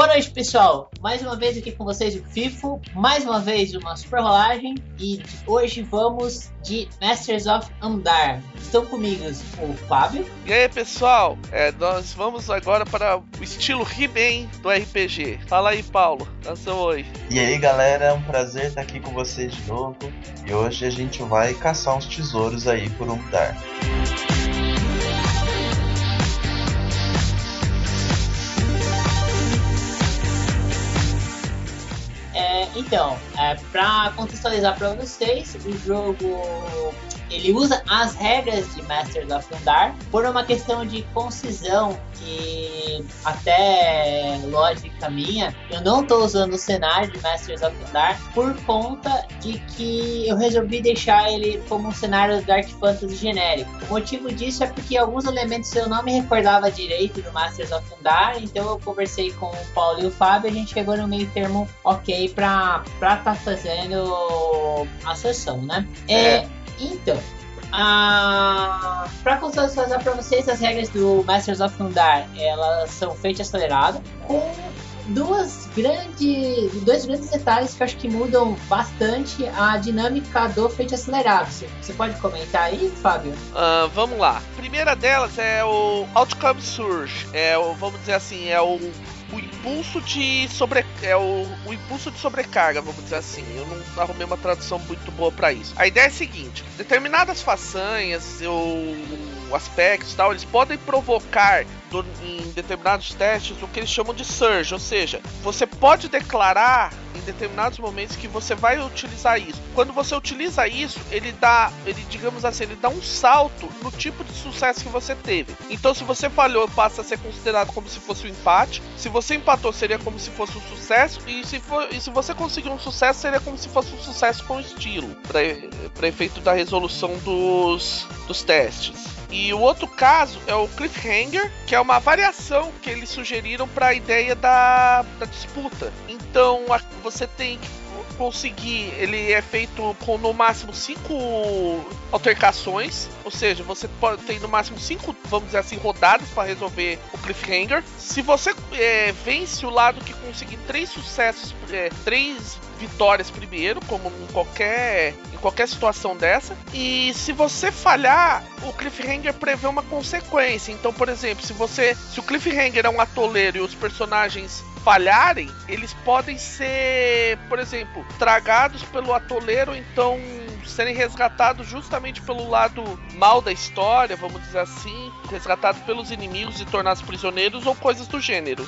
Boa noite, pessoal. Mais uma vez aqui com vocês o FIFO, mais uma vez uma super rolagem e hoje vamos de Masters of Undar. Estão comigo o Fábio. E aí, pessoal, nós vamos agora para o estilo He-Man do RPG. Fala aí, Paulo, dá seu oi. E aí, galera, é um prazer estar aqui com vocês de novo. E hoje a gente vai caçar uns tesouros aí por Undar. Então, para contextualizar para vocês, o jogo ele usa as regras de Masters of Undar por uma questão de concisão que até lógica minha, eu não estou usando o cenário de Masters of Undar por conta de que eu resolvi deixar ele como um cenário Dark Fantasy genérico. O motivo disso é porque alguns elementos eu não me recordava direito do Masters of Undar, então eu conversei com o Paulo e o Fábio e a gente chegou no meio termo ok para tá fazendo a sessão, né? Então, para contextualizar para vocês, as regras do Masters of Undar, elas são feitas aceleradas com dois grandes detalhes que eu acho que mudam bastante a dinâmica do feito acelerado. Você pode comentar aí, Fábio? Vamos lá. A primeira delas é o Outcome Surge. Vamos dizer assim, o impulso de sobrecarga, vamos dizer assim. Eu não arrumei uma tradução muito boa para isso. A ideia é a seguinte: determinadas façanhas ou aspectos tal, eles podem provocar em determinados testes o que eles chamam de surge, ou seja, você pode declarar em determinados momentos que você vai utilizar isso. Quando você utiliza isso, ele dá um salto no tipo de sucesso que você teve. Então, se você falhou, passa a ser considerado como se fosse um empate. Se você empatou, seria como se fosse um sucesso. E se você conseguiu um sucesso, seria como se fosse um sucesso com estilo, para efeito da resolução dos testes. E o outro caso é o Cliffhanger, que é uma variação que eles sugeriram para a ideia da disputa. Então você tem que conseguir, ele é feito com no máximo 5 altercações, ou seja, você pode ter no máximo 5, vamos dizer assim, rodadas para resolver o Cliffhanger. Se você vence o lado que conseguir 3 sucessos, 3 vitórias primeiro, como em qualquer situação dessa. E se você falhar, o Cliffhanger prevê uma consequência. Então, por exemplo, se o Cliffhanger é um atoleiro e os personagens falharem, eles podem ser, por exemplo, tragados pelo atoleiro, então serem resgatados justamente pelo lado mal da história, vamos dizer assim, resgatados pelos inimigos e tornados prisioneiros ou coisas do gênero.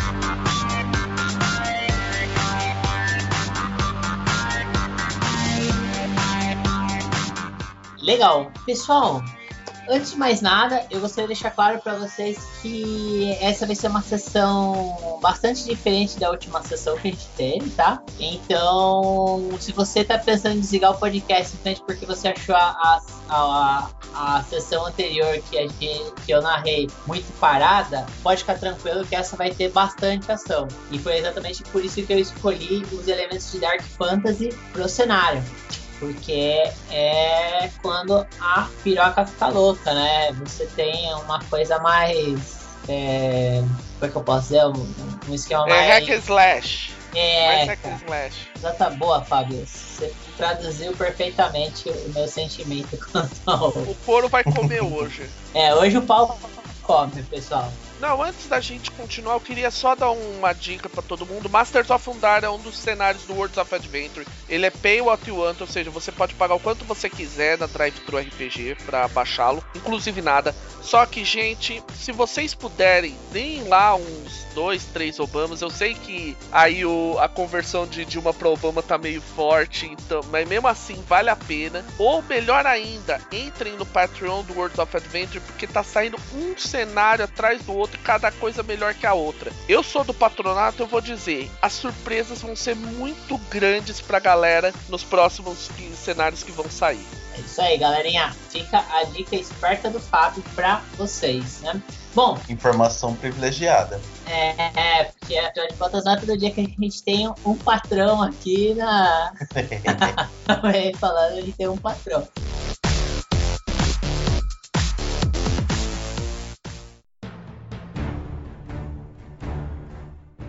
Legal. Pessoal, antes de mais nada, eu gostaria de deixar claro para vocês que essa vai ser uma sessão bastante diferente da última sessão que a gente teve, tá? Então, se você tá pensando em desligar o podcast simplesmente porque você achou a sessão anterior que eu narrei muito parada, pode ficar tranquilo que essa vai ter bastante ação. E foi exatamente por isso que eu escolhi os elementos de Dark Fantasy pro cenário. Porque é quando a piroca fica louca, né? Você tem uma coisa mais... como é que eu posso dizer? Um esquema mais... Hack and slash. Hack and slash. Tá boa, Fábio. Você traduziu perfeitamente o meu sentimento quanto ao... O couro vai comer hoje. Hoje o pau come, pessoal. Não, antes da gente continuar, eu queria só dar uma dica pra todo mundo. Masters of Undar é um dos cenários do Worlds of Adventure. Ele é pay what you want, ou seja, você pode pagar o quanto você quiser na Drive-Thru RPG pra baixá-lo, inclusive nada. Só que, gente, se vocês puderem, deem lá uns 2, 3 Obamas. Eu sei que aí a conversão de Dilma pra Obama tá meio forte, então, mas mesmo assim vale a pena. Ou melhor ainda, entrem no Patreon do Worlds of Adventure, porque tá saindo um cenário atrás do outro, cada coisa melhor que a outra. Eu sou do patronato, eu vou dizer, as surpresas vão ser muito grandes pra galera nos próximos cenários que vão sair. É isso aí, galerinha. Fica a dica esperta do Fábio pra vocês, né? Bom, informação privilegiada. Porque afinal de contas, não é todo dia que a gente tem um patrão aqui na... falando, a gente tem um patrão.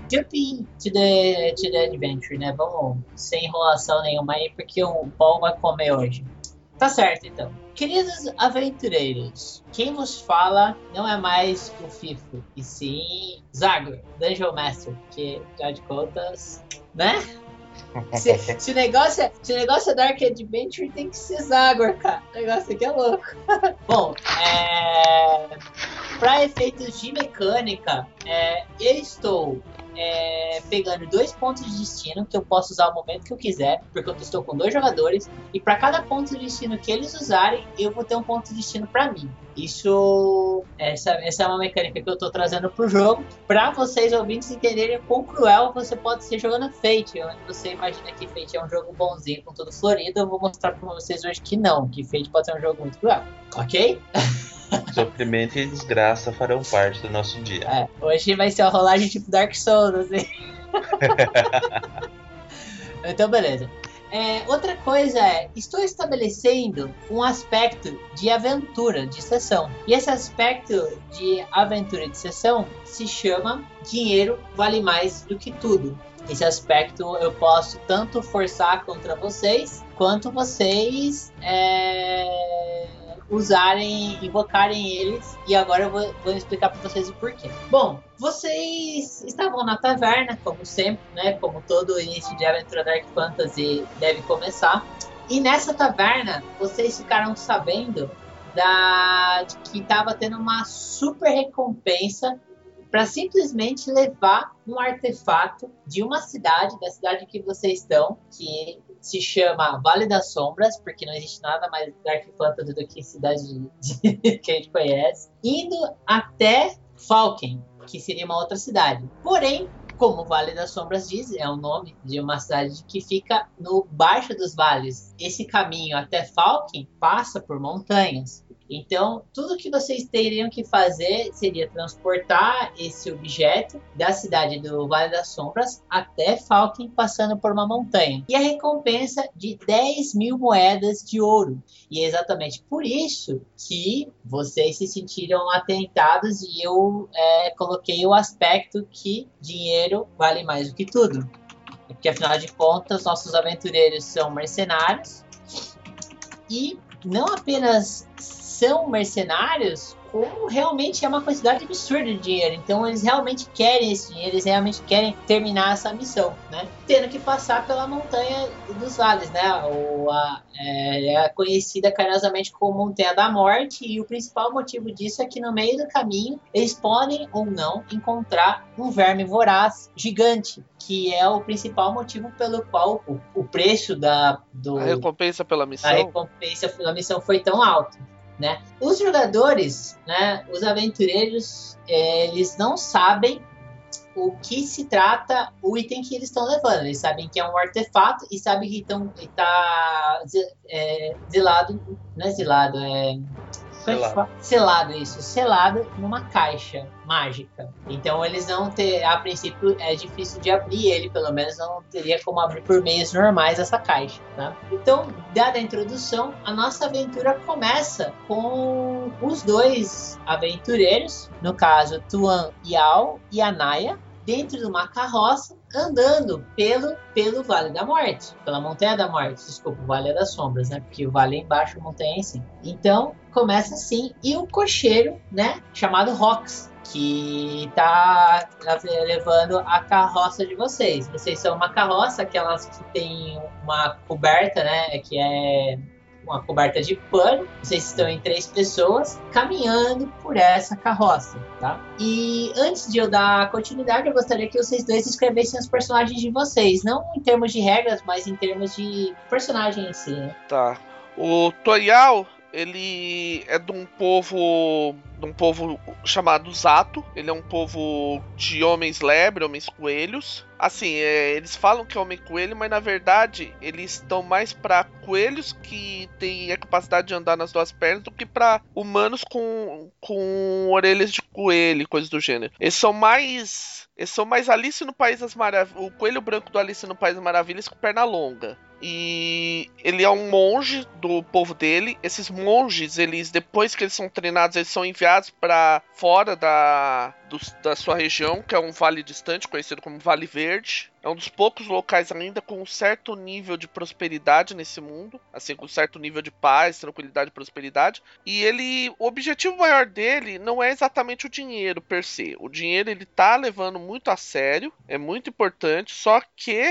Jumping to the adventure, né? Vamos sem enrolação nenhuma aí, porque o Paul vai comer hoje. Tá certo, então. Queridos aventureiros, quem vos fala não é mais o Fifo, e sim Zagor, Dungeon Master, que, afinal de contas, né? Se o negócio é Dark Adventure, tem que ser Zagor, cara. O negócio aqui é louco. Bom, para efeitos de mecânica, eu estou pegando 2 pontos de destino que eu posso usar ao momento que eu quiser, porque eu estou com 2 jogadores, e para cada ponto de destino que eles usarem, eu vou ter um ponto de destino para mim. Essa é uma mecânica que eu estou trazendo pro jogo, para vocês ouvintes entenderem o quão cruel você pode ser jogando Fate. Onde você imagina que Fate é um jogo bonzinho com tudo florido, eu vou mostrar para vocês hoje que não, que Fate pode ser um jogo muito cruel, ok? Sofrimento e desgraça farão parte do nosso dia. Hoje vai ser uma rolagem tipo Dark Souls, assim. Então, beleza. Outra coisa estou estabelecendo um aspecto de aventura de sessão. E esse aspecto de aventura de sessão se chama dinheiro vale mais do que tudo. Esse aspecto eu posso tanto forçar contra vocês, quanto vocês invocarem eles, e agora eu vou explicar para vocês o porquê. Bom, vocês estavam na taverna, como sempre, né? Como todo início de aventura Dark Fantasy deve começar. E nessa taverna, vocês ficaram sabendo de que estava tendo uma super recompensa para simplesmente levar um artefato de uma cidade, da cidade que vocês estão, que se chama Vale das Sombras, porque não existe nada mais Dark Fantasy do que cidade que a gente conhece, indo até Falken, que seria uma outra cidade. Porém, como Vale das Sombras diz, é o nome de uma cidade que fica no baixo dos vales. Esse caminho até Falken passa por montanhas. Então, tudo que vocês teriam que fazer seria transportar esse objeto da cidade do Vale das Sombras até Falken, passando por uma montanha. E a recompensa de 10.000 moedas de ouro. E é exatamente por isso que vocês se sentiram atentados e eu coloquei o aspecto que dinheiro vale mais do que tudo. Porque, afinal de contas, nossos aventureiros são mercenários e não apenas são mercenários, como realmente é uma quantidade absurda de dinheiro. Então eles realmente querem esse dinheiro, eles realmente querem terminar essa missão, né? Tendo que passar pela Montanha dos Vales, né? É conhecida carinhosamente como Montanha da Morte, e o principal motivo disso é que no meio do caminho eles podem ou não encontrar um verme voraz gigante, que é o principal motivo pelo qual o preço a recompensa pela missão foi tão alto, né? Os jogadores, né, os aventureiros, eles não sabem o que se trata o item que eles estão levando. Eles sabem que é um artefato e sabem que está selado, não é selado, selado numa caixa mágica. Então eles não a princípio é difícil de abrir ele, pelo menos não teria como abrir por meios normais essa caixa, tá? Então, dada a introdução, a nossa aventura começa com os 2 aventureiros, no caso Tuan Yao e Anaya, dentro de uma carroça, andando pelo Vale da Morte, pela Montanha da Morte, desculpa, o Vale das Sombras, né? Porque o vale é embaixo, a montanha é em cima. Então, começa assim, e o cocheiro, né, chamado Rox, que tá levando a carroça de vocês. Vocês são uma carroça, aquelas que tem uma coberta, né, que é uma coberta de pano. Vocês estão em 3 pessoas caminhando por essa carroça, tá? E antes de eu dar continuidade, eu gostaria que vocês 2 escrevessem os personagens de vocês, não em termos de regras, mas em termos de personagem em si, né? Tá. O Torial, ele é de um povo chamado Zato. Ele é um povo de homens lebre, homens coelhos. Assim, eles falam que é homem coelho, mas na verdade eles estão mais para coelhos que têm a capacidade de andar nas 2 pernas do que para humanos com orelhas de coelho, coisas do gênero. Eles são mais Alice no País das Maravilhas, o coelho branco do Alice no País das Maravilhas com perna longa. e ele é um monge do povo dele. Esses monges, eles, depois que eles são treinados, eles são enviados para fora da sua região, que é um vale distante, conhecido como Vale Verde. É um dos poucos locais ainda com um certo nível de prosperidade nesse mundo, assim, com um certo nível de paz, tranquilidade e prosperidade. E o objetivo maior dele não é exatamente o dinheiro per se. O dinheiro ele tá levando muito a sério, é muito importante, só que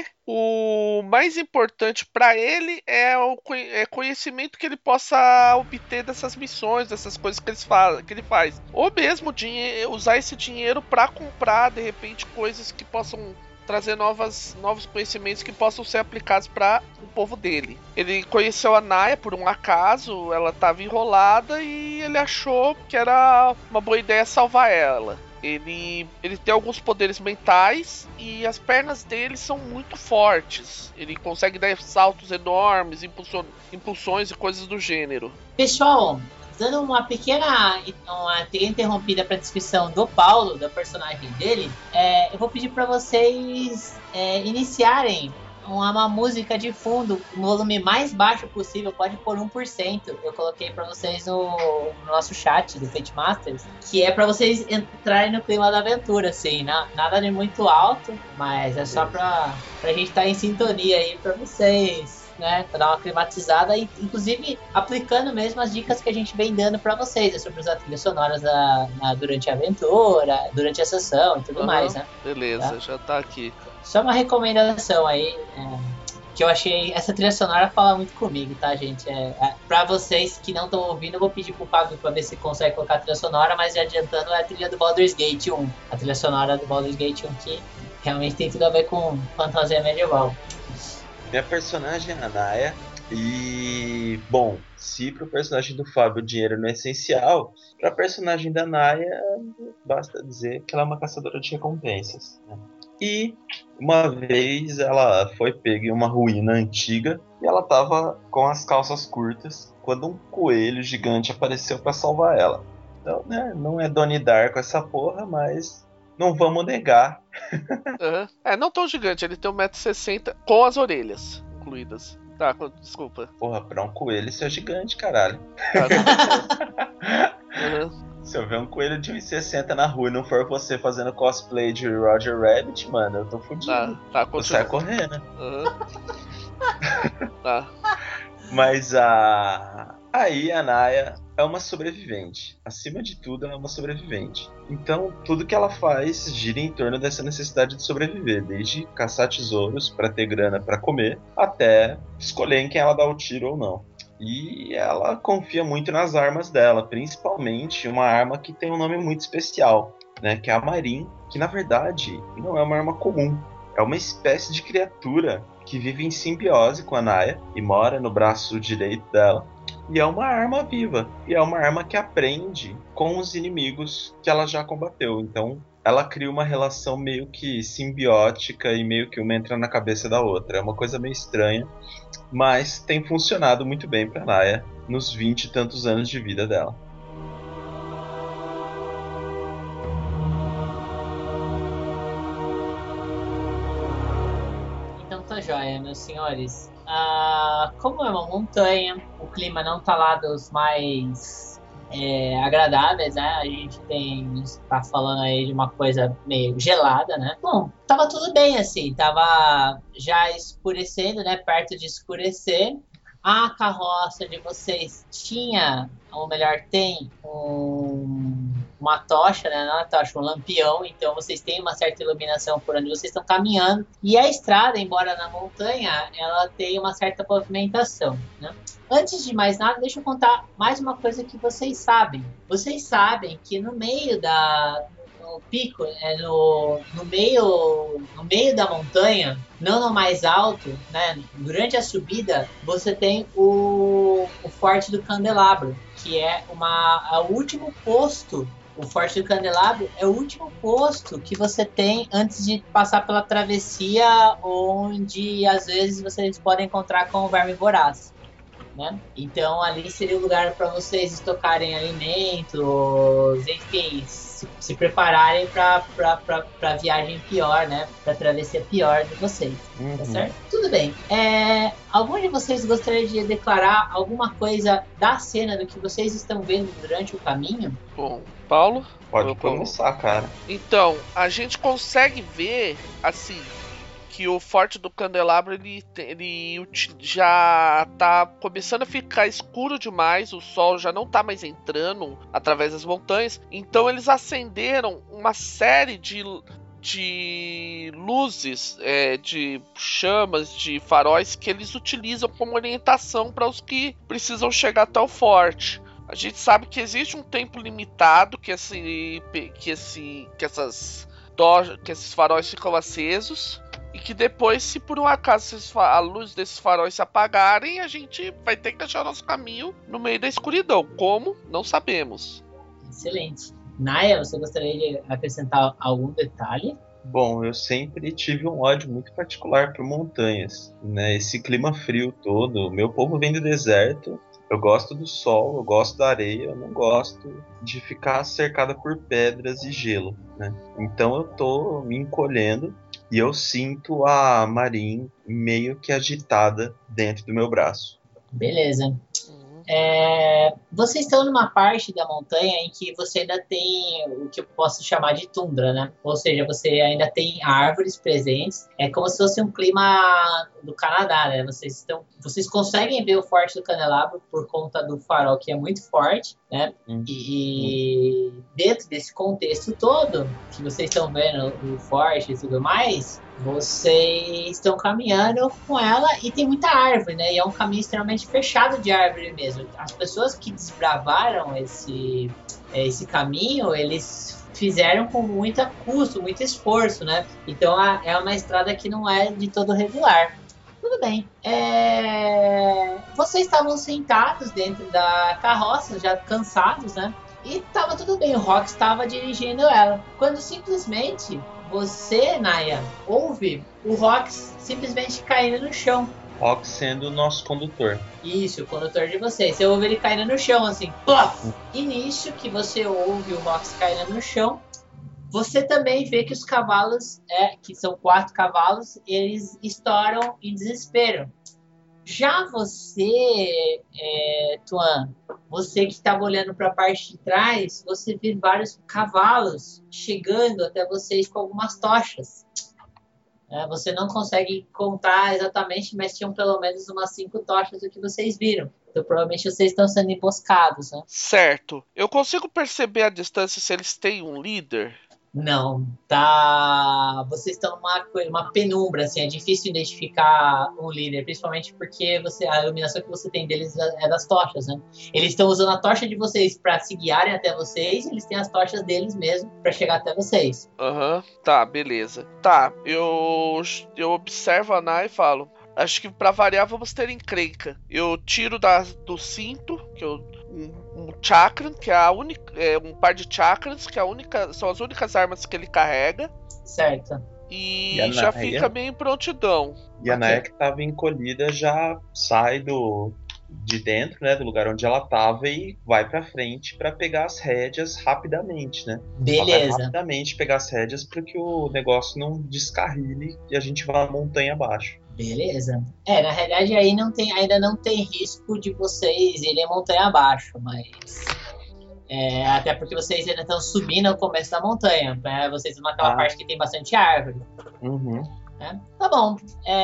o mais importante para ele é o conhecimento que ele possa obter dessas missões, dessas coisas que ele faz. Ou mesmo usar esse dinheiro para comprar, de repente, coisas que possam trazer novos conhecimentos que possam ser aplicados para o povo dele. Ele conheceu a Naya por um acaso, ela estava enrolada e ele achou que era uma boa ideia salvar ela. Ele tem alguns poderes mentais e as pernas dele são muito fortes. Ele consegue dar saltos enormes, impulsões e coisas do gênero. Pessoal, dando uma pequena interrompida para a descrição do Paulo, da personagem dele, eu vou pedir para vocês iniciarem uma música de fundo, no volume mais baixo possível, pode pôr 1%. Eu coloquei para vocês no nosso chat do Fate Masters, que é para vocês entrarem no clima da aventura, assim, nada de muito alto, mas é só para a gente estar em sintonia aí para vocês, né, pra dar uma climatizada, inclusive aplicando mesmo as dicas que a gente vem dando pra vocês, sobre as trilhas sonoras durante a aventura, durante a sessão e tudo mais, né? Beleza, tá? Já tá aqui. Só uma recomendação aí, que eu achei, essa trilha sonora fala muito comigo, tá, gente? Pra vocês que não estão ouvindo, eu vou pedir pro Pablo pra ver se consegue colocar a trilha sonora, mas já adiantando, é a trilha do Baldur's Gate 1, a trilha sonora do Baldur's Gate 1, que realmente tem tudo a ver com fantasia medieval. Minha personagem é a Naya. E, bom, se pro personagem do Fábio o dinheiro não é essencial, pra personagem da Naya, basta dizer que ela é uma caçadora de recompensas, né? E uma vez ela foi pega em uma ruína antiga e ela tava com as calças curtas quando um coelho gigante apareceu pra salvar ela. Então, né, não é Donnie Darko essa porra, mas não vamos negar. Não tão gigante, ele tem 1,60 m com as orelhas incluídas. Tá, desculpa. Porra, pra um coelho isso é gigante, caralho. Se eu ver um coelho de 1,60 m na rua e não for você fazendo cosplay de Roger Rabbit, mano, eu tô fudido. Tá, eu saio correndo. Tá. Mas aí a Naya é uma sobrevivente. Acima de tudo, ela é uma sobrevivente. Então, tudo que ela faz gira em torno dessa necessidade de sobreviver. Desde caçar tesouros para ter grana para comer, até escolher em quem ela dá o tiro ou não. E ela confia muito nas armas dela, principalmente uma arma que tem um nome muito especial, né? Que é a Marin, que na verdade não é uma arma comum. É uma espécie de criatura que vive em simbiose com a Naya e mora no braço direito dela. E é uma arma viva. E é uma arma que aprende com os inimigos que ela já combateu. Então, ela cria uma relação meio que simbiótica e meio que uma entra na cabeça da outra. É uma coisa meio estranha, mas tem funcionado muito bem pra Naya nos 20 e tantos anos de vida dela. Então tá joia, meus senhores. Como é uma montanha, o clima não tá lá dos mais agradáveis, né? A gente tá falando aí de uma coisa meio gelada, né? Bom, tava tudo bem assim, tava já escurecendo, né? Perto de escurecer. A carroça de vocês tinha, ou melhor, tem uma tocha, né? Não é tocha, um lampião, então vocês têm uma certa iluminação por onde vocês estão caminhando. E a estrada, embora na montanha, ela tem uma certa movimentação, né? Antes de mais nada, deixa eu contar mais uma coisa que vocês sabem. Vocês sabem que no meio no pico, no meio da montanha, não no mais alto, né? Durante a subida, você tem o Forte do Candelabro, que é o último posto. O Forte do Candelabro é o último posto que você tem antes de passar pela travessia, onde às vezes vocês podem encontrar com o Verme Voraz, né? Então ali seria o lugar para vocês estocarem alimentos, enfim, se se prepararem pra viagem pior, né? Pra travessia pior de vocês. Tá certo? Tudo bem. Algum de vocês gostaria de declarar alguma coisa da cena do que vocês estão vendo durante o caminho? Bom, Paulo? Pode começar, cara. Então, a gente consegue ver, assim, que o Forte do Candelabro ele já tá começando a ficar escuro demais, o sol já não tá mais entrando através das montanhas, então eles acenderam uma série de luzes, de chamas, de faróis que eles utilizam como orientação para os que precisam chegar até o forte. A gente sabe que existe um tempo limitado que esses faróis ficam acesos. E que depois, se por um acaso a luz desses faróis se apagarem, a gente vai ter que deixar o nosso caminho no meio da escuridão. Como? Não sabemos. Excelente. Naya, você gostaria de acrescentar algum detalhe? Bom, eu sempre tive um ódio muito particular por montanhas, né? Esse clima frio todo. Meu povo vem do deserto. Eu gosto do sol, eu gosto da areia, eu não gosto de ficar cercada por pedras e gelo, né? Então eu tô me encolhendo e eu sinto a Marin meio que agitada dentro do meu braço. Beleza. Vocês estão numa parte da montanha em que você ainda tem o que eu posso chamar de tundra, né? Ou seja, você ainda tem árvores presentes. É como se fosse um clima do Canadá, né? Vocês conseguem ver o Forte do Candelabro por conta do farol, que é muito forte, né? E dentro desse contexto todo, que vocês estão vendo o forte e tudo mais, vocês estão caminhando com ela e tem muita árvore, né? E é um caminho extremamente fechado de árvore mesmo. As pessoas que desbravaram esse caminho, eles fizeram com muito custo, muito esforço, né? Então é uma estrada que não é de todo regular. Tudo bem. Vocês estavam sentados dentro da carroça, já cansados, né? E tava tudo bem, o Rox estava dirigindo ela. Quando simplesmente você, Naya, ouve o Rox simplesmente caindo no chão. Rox sendo o nosso condutor. Isso, o condutor de vocês. Você ouve ele caindo no chão, assim, plof! E nisso que você ouve o Rox caindo no chão, você também vê que os cavalos, que são 4 cavalos, eles estouram em desespero. Já você, Tuan, você que estava olhando para a parte de trás, você vê vários cavalos chegando até vocês com algumas tochas. Você não consegue contar exatamente, mas tinham pelo menos umas 5 tochas do que vocês viram. Então provavelmente vocês estão sendo emboscados, né? Certo. Eu consigo perceber a distância se eles têm um líder? Não, tá. Vocês estão numa penumbra, assim, é difícil identificar um líder, principalmente porque a iluminação que você tem deles é das tochas, né? Eles estão usando a tocha de vocês para se guiarem até vocês, e eles têm as tochas deles mesmo para chegar até vocês. Tá, beleza. Tá, eu observo a Nai e falo: acho que pra variar vamos ter encrenca. Eu tiro do cinto, que um chakra, que é um par de chakras, que são as únicas armas que ele carrega. Certo. E já fica meio em prontidão. E a Naya, que estava encolhida, já sai de dentro, né, do lugar onde ela estava e vai pra frente para pegar as rédeas rapidamente, né? Beleza. Ela vai rapidamente pegar as rédeas para que o negócio não descarrile e a gente vá montanha abaixo. Beleza. Na realidade ainda não tem risco de vocês irem montanha abaixo, mas até porque vocês ainda estão subindo ao começo da montanha, né? Vocês estão naquela parte que tem bastante árvore. Tá bom.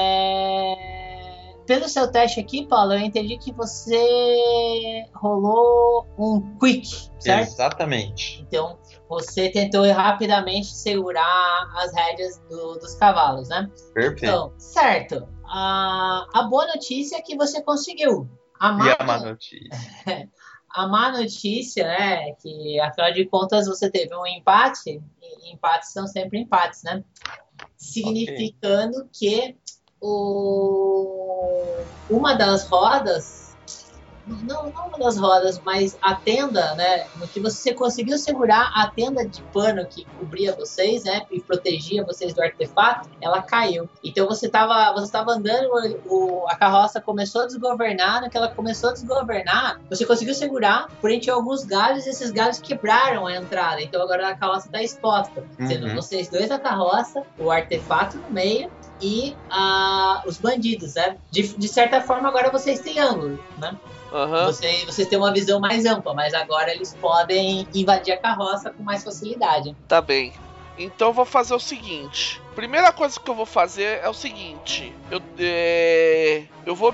Pelo seu teste aqui, Paulo, eu entendi que você rolou um quick, certo? Exatamente. Então, você tentou rapidamente segurar as rédeas dos cavalos, né? Perfeito. Então, certo. A boa notícia é que você conseguiu. E a má notícia? A má notícia é que, afinal de contas, você teve um empate, e empates são sempre empates, né? Significando que uma das rodas não uma das rodas, mas a tenda, né? No que você conseguiu segurar a tenda de pano que cobria vocês, né? E protegia vocês do artefato, ela caiu. Então você tava andando, a carroça começou a desgovernar. No que ela começou a desgovernar, você conseguiu segurar, porém tinha alguns galhos e esses galhos quebraram a entrada. Então agora a carroça está exposta. Sendo vocês dois na carroça, o artefato no meio e os bandidos, né? De certa forma, agora vocês têm ângulo, né? Uhum. Vocês têm uma visão mais ampla, mas agora eles podem invadir a carroça com mais facilidade. Tá bem. Então eu vou fazer o seguinte. Primeira coisa que eu vou fazer é o seguinte. Eu vou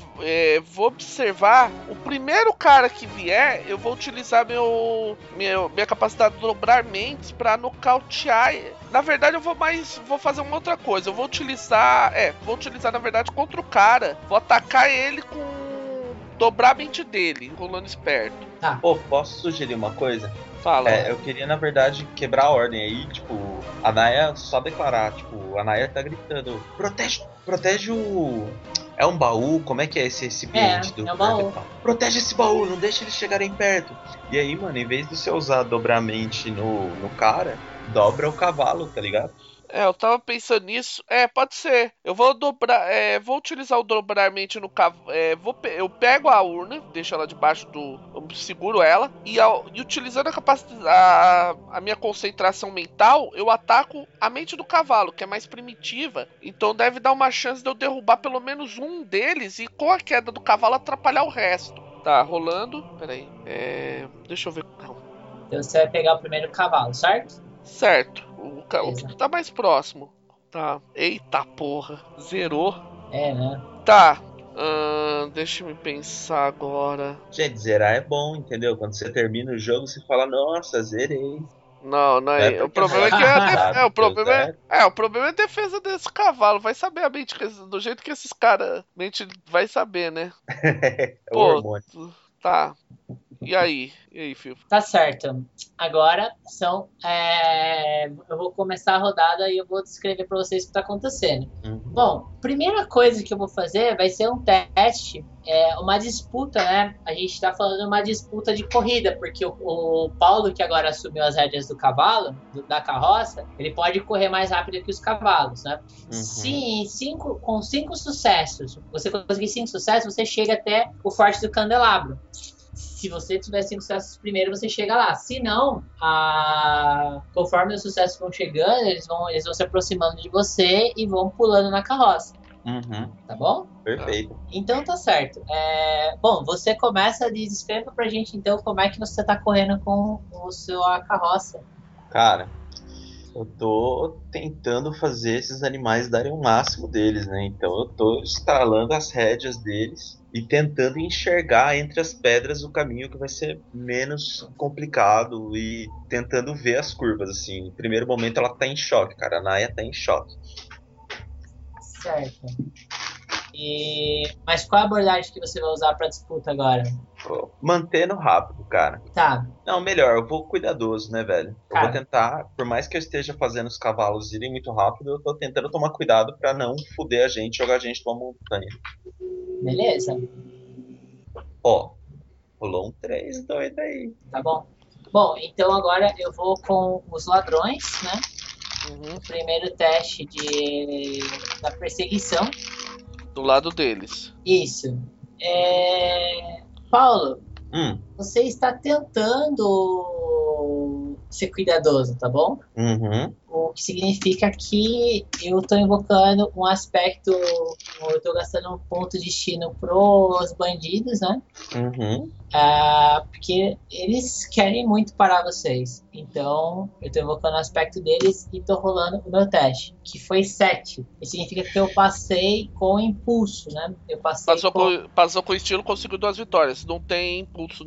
observar o primeiro cara que vier. Eu vou utilizar minha capacidade de dobrar mentes pra nocautear. Na verdade eu vou fazer uma outra coisa. Eu vou utilizar na verdade contra o cara. Vou atacar ele com dobrar a mente dele, rolando esperto. Tá. Pô, posso sugerir uma coisa? Fala. Eu queria, na verdade, quebrar a ordem aí, tipo, a Naya só declarar, tipo, a Naya tá gritando, protege o... É um baú? Como é que é esse ambiente do... É um baú. Protege esse baú, não deixa eles chegarem perto. E aí, mano, em vez de você usar dobrar a mente no cara, dobra o cavalo, tá ligado? Eu tava pensando nisso. Pode ser. Eu vou vou utilizar o dobrar mente no cavalo. Eu pego a urna, deixo ela debaixo do. Eu seguro ela. E utilizando a capacidade. A minha concentração mental, eu ataco a mente do cavalo, que é mais primitiva. Então deve dar uma chance de eu derrubar pelo menos um deles e com a queda do cavalo atrapalhar o resto. Tá, rolando. Peraí. Deixa eu ver. Não. Então você vai pegar o primeiro cavalo, certo? Certo. O que tá mais próximo. Tá. Eita porra. Zerou. Né? Tá. Deixa eu pensar agora. Gente, zerar é bom, entendeu? Quando você termina o jogo, você fala, nossa, zerei. Não é. O problema é que o problema é a defesa desse cavalo. Vai saber a mente do jeito que esses caras mente vai saber, né? O hormônio. Tá. E aí, filho? Tá certo. Agora eu vou começar a rodada e eu vou descrever pra vocês o que tá acontecendo. Bom, primeira coisa que eu vou fazer vai ser um teste, uma disputa, né? A gente tá falando de uma disputa de corrida, porque o Paulo, que agora assumiu as rédeas do cavalo, da carroça, ele pode correr mais rápido que os cavalos, né? Com 5 sucessos, você conseguir 5 sucessos, você chega até o Forte do Candelabro. Se você tiver 5 sucessos primeiro, você chega lá. Se não, conforme os sucessos vão chegando, eles vão se aproximando de você e vão pulando na carroça. Tá bom? Perfeito. Então tá certo. Bom, você começa, descreva pra gente então como é que você tá correndo com a carroça. Cara, eu tô tentando fazer esses animais darem o máximo deles, né? Então eu tô estralando as rédeas deles e tentando enxergar entre as pedras o caminho que vai ser menos complicado e tentando ver as curvas, assim. No primeiro momento ela tá em choque, cara. A Naya tá em choque. Certo. Mas qual a abordagem que você vai usar pra disputa agora? Mantendo rápido, cara. Tá. Não, melhor, eu vou cuidadoso, né, velho? Eu vou tentar, por mais que eu esteja fazendo os cavalos irem muito rápido, eu tô tentando tomar cuidado pra não foder a gente, jogar a gente numa montanha. Beleza. Ó, rolou um 3 doido aí. Tá bom. Bom, então agora eu vou com os ladrões, né? O primeiro teste da perseguição. Do lado deles. Isso. Paulo, você está tentando ser cuidadoso, tá bom? O que significa que eu estou invocando um aspecto, eu estou gastando um ponto de destino pros bandidos, né? Porque eles querem muito parar vocês. Então, eu estou invocando o aspecto deles e estou rolando o meu teste, que foi 7. Isso significa que eu passei com impulso, né? Passou com estilo, conseguiu 2 vitórias. Não tem impulso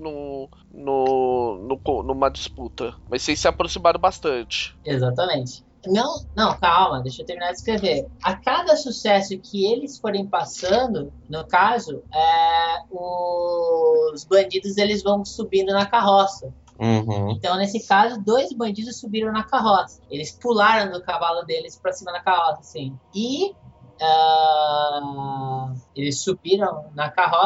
numa disputa. Mas vocês se aproximaram bastante. Exatamente. Não, calma, deixa eu terminar de escrever. A cada sucesso que eles forem passando, no caso, os bandidos eles vão subindo na carroça. Então, nesse caso, 2 bandidos subiram na carroça. Eles pularam do cavalo deles pra cima da carroça, assim. E eles subiram na carroça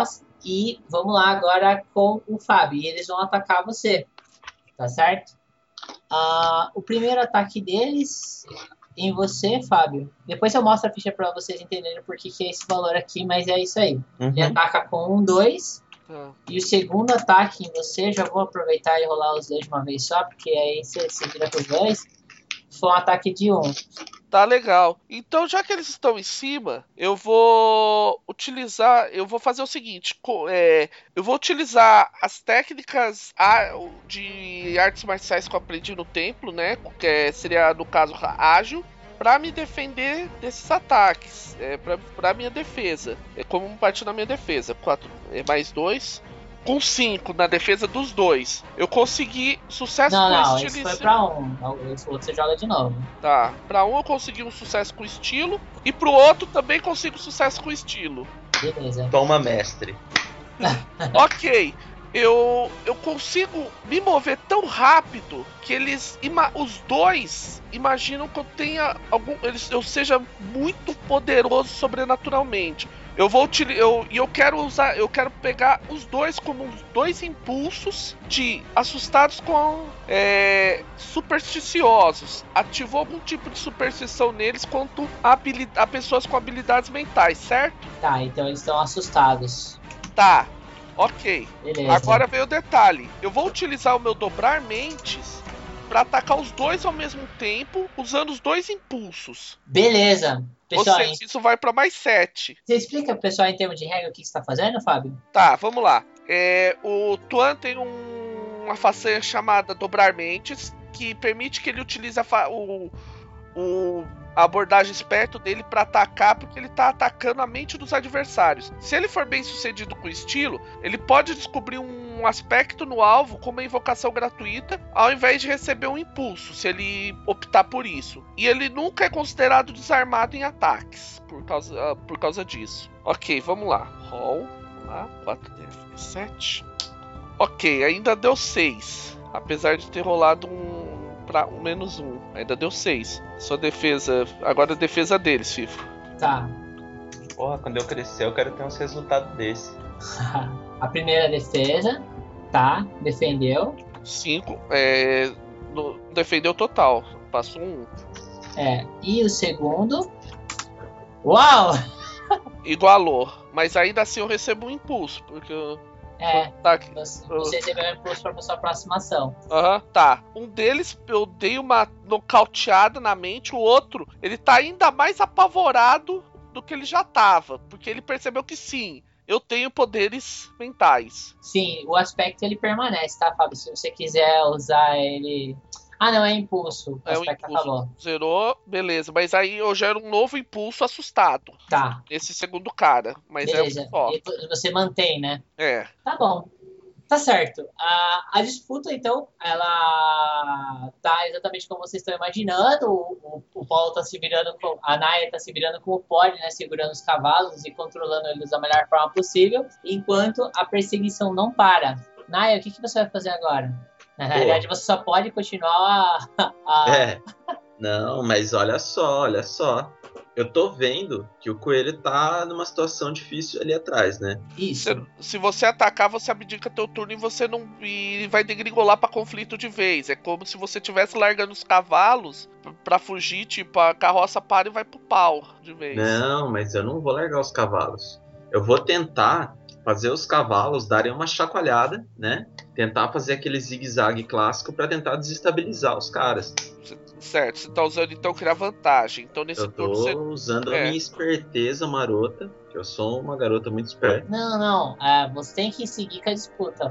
E vamos lá agora com o Fábio. E eles vão atacar você. Tá certo? O primeiro ataque deles em você, Fábio. Depois eu mostro a ficha pra vocês entenderem por que é esse valor aqui, mas é isso aí. Ele ataca com 1, 2. E o segundo ataque em você, já vou aproveitar e rolar os dois de uma vez só, porque aí você vira com os dois. Foi um ataque de 1. Tá legal. Então, já que eles estão em cima, eu vou fazer o seguinte: eu vou utilizar as técnicas de artes marciais que eu aprendi no templo, né? Que seria, no caso, ágil, pra me defender desses ataques. Pra minha defesa. É como parte da minha defesa. 4 mais 2. Com 5 na defesa dos dois. Eu consegui sucesso com Não, estilo. esse foi pra 1. Esse outro você joga de novo. Tá. Pra um eu consegui um sucesso com estilo. E pro outro também consigo sucesso com estilo. Beleza. Toma, mestre. Ok. Eu consigo me mover tão rápido que os dois imaginam que eu tenha eu seja muito poderoso sobrenaturalmente. Eu quero pegar os dois como dois impulsos de assustados com supersticiosos. Ativou algum tipo de superstição neles quanto a pessoas com habilidades mentais, certo? Tá, então eles estão assustados. Tá. Ok. Beleza. Agora vem o detalhe. Eu vou utilizar o meu dobrar mentes pra atacar os dois ao mesmo tempo, usando os dois impulsos. Beleza. Pessoal, Ou seja, isso vai pra mais 7. você explica pro pessoal em termos de regra o que você tá fazendo, Fábio? Tá, vamos lá. O Tuan tem uma façanha chamada dobrar mentes, que permite que ele utilize a abordagem esperto dele pra atacar, porque ele tá atacando a mente dos adversários. Se ele for bem sucedido com estilo, ele pode descobrir um aspecto no alvo com uma invocação gratuita, ao invés de receber um impulso, se ele optar por isso. E ele nunca é considerado desarmado em ataques, por causa disso. Ok, vamos lá. Roll, vamos lá, 4d7. Ok, ainda deu 6, apesar de ter rolado um menos 1. Ainda deu 6. Sua defesa. Agora a defesa deles, Fifo. Tá. Porra, quando eu crescer eu quero ter uns resultados desse. A primeira defesa. Tá. Defendeu. 5. Defendeu total. Passou 1. E o segundo. Uau! Igualou. Mas ainda assim eu recebo um impulso. Porque eu. Você recebeu um impulso pra sua próxima ação. Tá. Um deles eu dei uma nocauteada na mente, o outro, ele tá ainda mais apavorado do que ele já tava, porque ele percebeu que sim, eu tenho poderes mentais. Sim, o aspecto ele permanece, tá, Fábio? Se você quiser usar ele... não, é impulso. O aspecto acabou. Zerou, beleza. Mas aí eu gero um novo impulso assustado. Tá. Esse segundo cara. Mas beleza. É um só. E você mantém, né? Tá bom. Tá certo. A disputa, então, ela tá exatamente como vocês estão imaginando. O Paulo tá se virando com... A Naya tá se virando com o Poli, né? Segurando os cavalos e controlando eles da melhor forma possível. Enquanto a perseguição não para. Naya, o que você vai fazer agora? Na realidade, você só pode continuar Não, mas olha só. Eu tô vendo que o coelho tá numa situação difícil ali atrás, né? Isso. Se você atacar, você abdica teu turno e vai degringolar pra conflito de vez. É como se você estivesse largando os cavalos pra fugir, tipo, a carroça para e vai pro pau de vez. Não, mas eu não vou largar os cavalos. Eu vou tentar fazer os cavalos darem uma chacoalhada, né? Tentar fazer aquele zigue-zague clássico pra tentar desestabilizar os caras. Certo, você tá usando então criar vantagem. Então nesse eu tô usando a minha esperteza marota, que eu sou uma garota muito esperta. Não. Você tem que seguir com a disputa.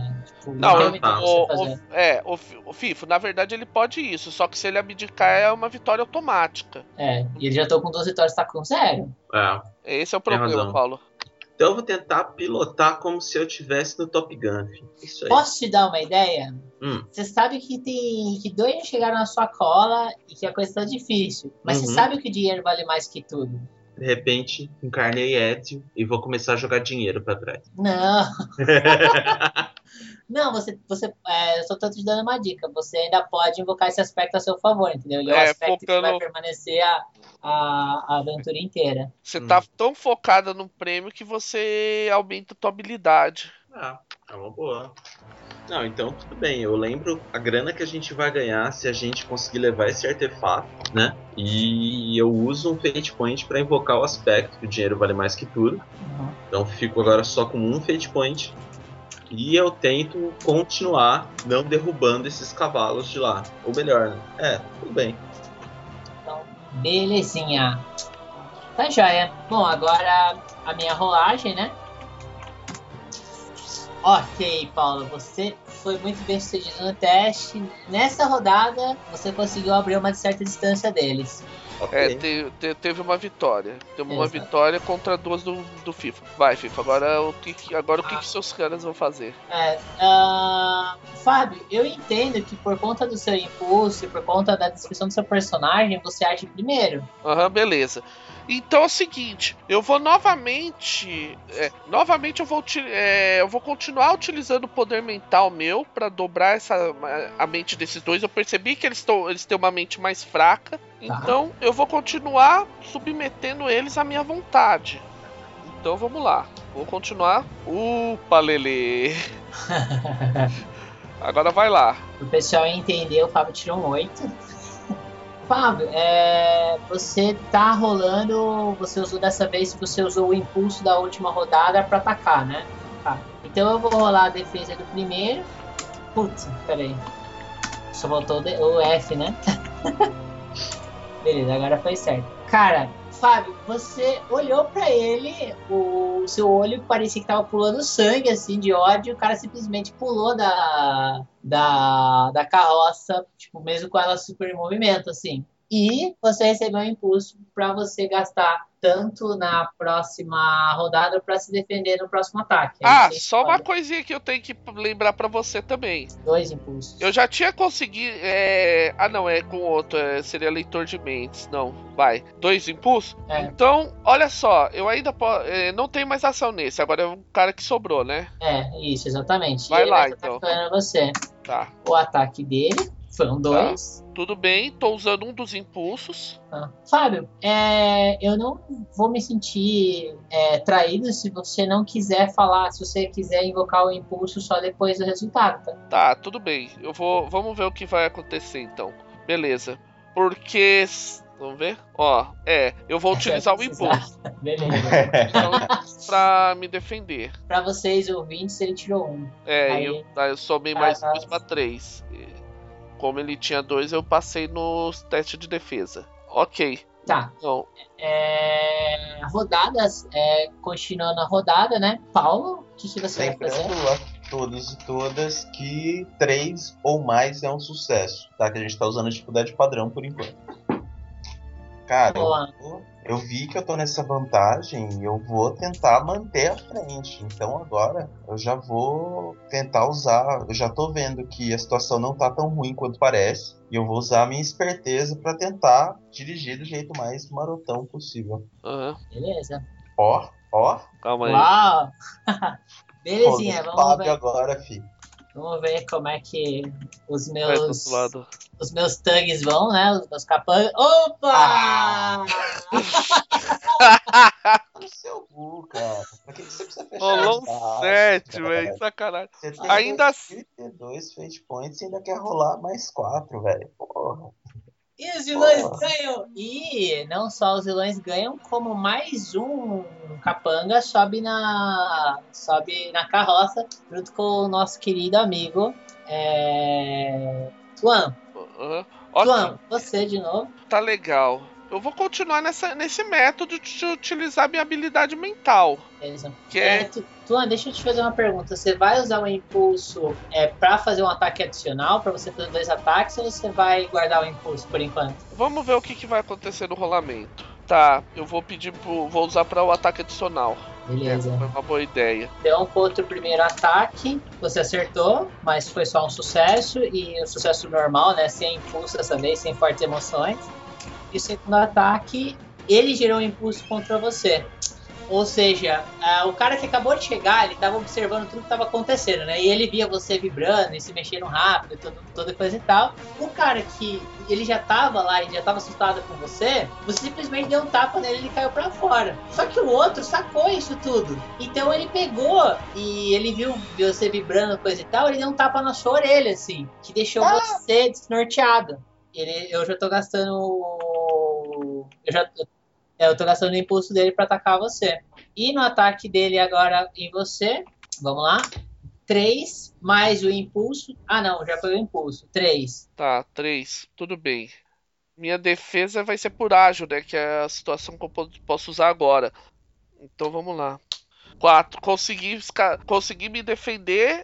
O Fifo, na verdade ele pode isso, só que se ele abdicar é uma vitória automática. E ele já tô com 2 vitórias, tá com 0. Esse é o problema, Paulo. Então eu vou tentar pilotar como se eu estivesse no Top Gun. Isso aí. Posso te dar uma ideia? Você sabe que 2 chegaram na sua cola e que a coisa tá difícil. Mas você sabe que o dinheiro vale mais que tudo. De repente, encarnei Ezio e vou começar a jogar dinheiro pra trás. Não. Não, eu só tô te dando uma dica. Você ainda pode invocar esse aspecto a seu favor, entendeu? Ele é o aspecto que vai permanecer a aventura inteira. Você tá tão focada no prêmio que você aumenta a tua habilidade. Ah, é uma boa. Não, então tudo bem. Eu lembro a grana que a gente vai ganhar se a gente conseguir levar esse artefato, né? E eu uso um Fate Point pra invocar o aspecto, que o dinheiro vale mais que tudo. Então fico agora só com um Fate Point. E eu tento continuar não derrubando esses cavalos de lá. Ou melhor, né? Tudo bem. Então, belezinha. Tá joia. Bom, agora a minha rolagem, né? Ok, Paulo, você foi muito bem sucedido no teste. Nessa rodada, você conseguiu abrir uma certa distância deles. Okay. Teve uma vitória. Teve uma vitória contra duas do FIFA. Vai, FIFA, agora o que seus caras vão fazer? Fábio, eu entendo que por conta do seu impulso e por conta da descrição do seu personagem, você age primeiro. Beleza. Então é o seguinte, eu vou novamente eu vou continuar utilizando o poder mental meu pra dobrar a mente desses dois. Eu percebi que eles têm uma mente mais fraca, então eu vou continuar submetendo eles à minha vontade. Então vamos lá, vou continuar. Lelê. Agora vai lá. O pessoal entendeu, o Fábio tirou um 8. Fábio, você tá rolando, você usou dessa vez, você usou o impulso da última rodada pra atacar, né? Tá. Então eu vou rolar a defesa do primeiro. Putz, peraí. Só voltou o F, né? Beleza, agora foi certo. Cara, Fábio, você olhou pra ele, o seu olho parecia que tava pulando sangue, assim, de ódio. O cara simplesmente pulou da carroça, tipo, mesmo com ela super em movimento, assim. E você recebeu um impulso pra você gastar tanto na próxima rodada pra se defender no próximo ataque. Só uma coisinha que eu tenho que lembrar pra você também. 2 impulsos. Eu já tinha conseguido... não, é com outro. Seria leitor de mentes. Não, vai. 2 impulsos? Então, olha só. Eu ainda não tenho mais ação nesse. Agora é um cara que sobrou, né? Isso, exatamente. Vai lá, então. Você. Tá. O ataque dele foi um 2. Tudo bem, tô usando um dos impulsos. Fábio, eu não vou me sentir traído se você não quiser falar, se você quiser invocar o impulso só depois do resultado, tá? Tá, tudo bem. Vamos ver o que vai acontecer então. Beleza. Porque... Vamos ver? Eu vou utilizar o impulso. Beleza. Pra me defender. Pra vocês ouvintes, ele tirou 1. Eu somei mais 2 pra 3. Como ele tinha 2, eu passei no teste de defesa. Ok. Tá. Então, rodadas, continuando a rodada, né? Paulo, o que você vai fazer? Lembrando a todos e todas que 3 ou mais é um sucesso, tá? Que a gente tá usando a dificuldade padrão por enquanto. Cara, eu vi que eu tô nessa vantagem e eu vou tentar manter a frente. Então agora eu já vou tentar usar. Eu já tô vendo que a situação não tá tão ruim quanto parece. E eu vou usar a minha esperteza pra tentar dirigir do jeito mais marotão possível. Beleza. Calma aí. Uau! Belezinha, vamos ver. Agora, fi. Vamos ver como é que os meus thugs vão, né? Os meus capangas. Opa! No seu cu, cara. Pra que você precisa fechar? Rolou um 7, velho. Sacanagem. Você tem ainda 32 fate points e ainda quer rolar mais 4, velho. Porra. E os vilões ganham! E não só os vilões ganham, como mais um capanga sobe na carroça junto com o nosso querido amigo Tuan. Tuan, você de novo. Tá legal. Eu vou continuar nesse método de utilizar minha habilidade mental. Beleza. Tuan, deixa eu te fazer uma pergunta. Você vai usar o impulso pra fazer um ataque adicional, pra você fazer 2 ataques, ou você vai guardar o impulso por enquanto? Vamos ver o que vai acontecer no rolamento. Tá, eu vou vou usar pra o ataque adicional. Beleza. Foi uma boa ideia. Então, contra o primeiro ataque, você acertou, mas foi só um sucesso, e um sucesso normal, né? Sem impulso dessa vez, sem fortes emoções. E o segundo ataque, ele gerou um impulso contra você. Ou seja, o cara que acabou de chegar, ele tava observando tudo que tava acontecendo, né? E ele via você vibrando e se mexendo rápido, toda coisa e tal. O cara que ele já tava lá e já tava assustado com você simplesmente deu um tapa nele e ele caiu pra fora. Só que o outro sacou isso tudo. Então ele pegou e ele viu você vibrando, coisa e tal, ele deu um tapa na sua orelha, assim, que deixou você desnorteado. Eu já tô gastando. Eu tô gastando o impulso dele pra atacar você. E no ataque dele agora em você, vamos lá. 3 mais o impulso. Ah, não, já foi o impulso. 3. Tá, 3. Tudo bem. Minha defesa vai ser por ágil, né? Que é a situação que eu posso usar agora. Então vamos lá. 4. Consegui me defender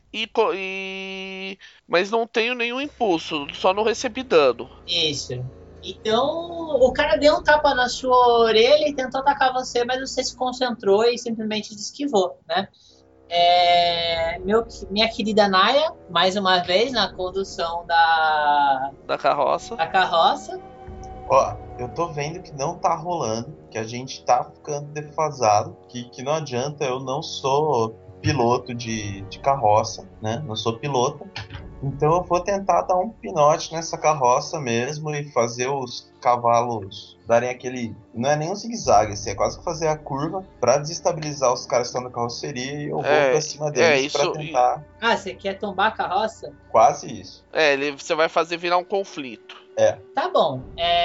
mas não tenho nenhum impulso. Só não recebi dano. Isso. Então, o cara deu um tapa na sua orelha e tentou atacar você, mas você se concentrou e simplesmente esquivou, né? Minha querida Naya, mais uma vez na condução da carroça. Ó, eu tô vendo que não tá rolando, que a gente tá ficando defasado, que não adianta, eu não sou piloto de carroça, né? Não sou piloto. Então eu vou tentar dar um pinote nessa carroça mesmo e fazer os cavalos darem aquele... Não é nem um zigue-zague, assim, é quase que fazer a curva pra desestabilizar os caras que estão na carroceria e eu vou pra cima deles pra tentar... Ah, você quer tombar a carroça? Quase isso. Você vai fazer virar um conflito. Tá bom,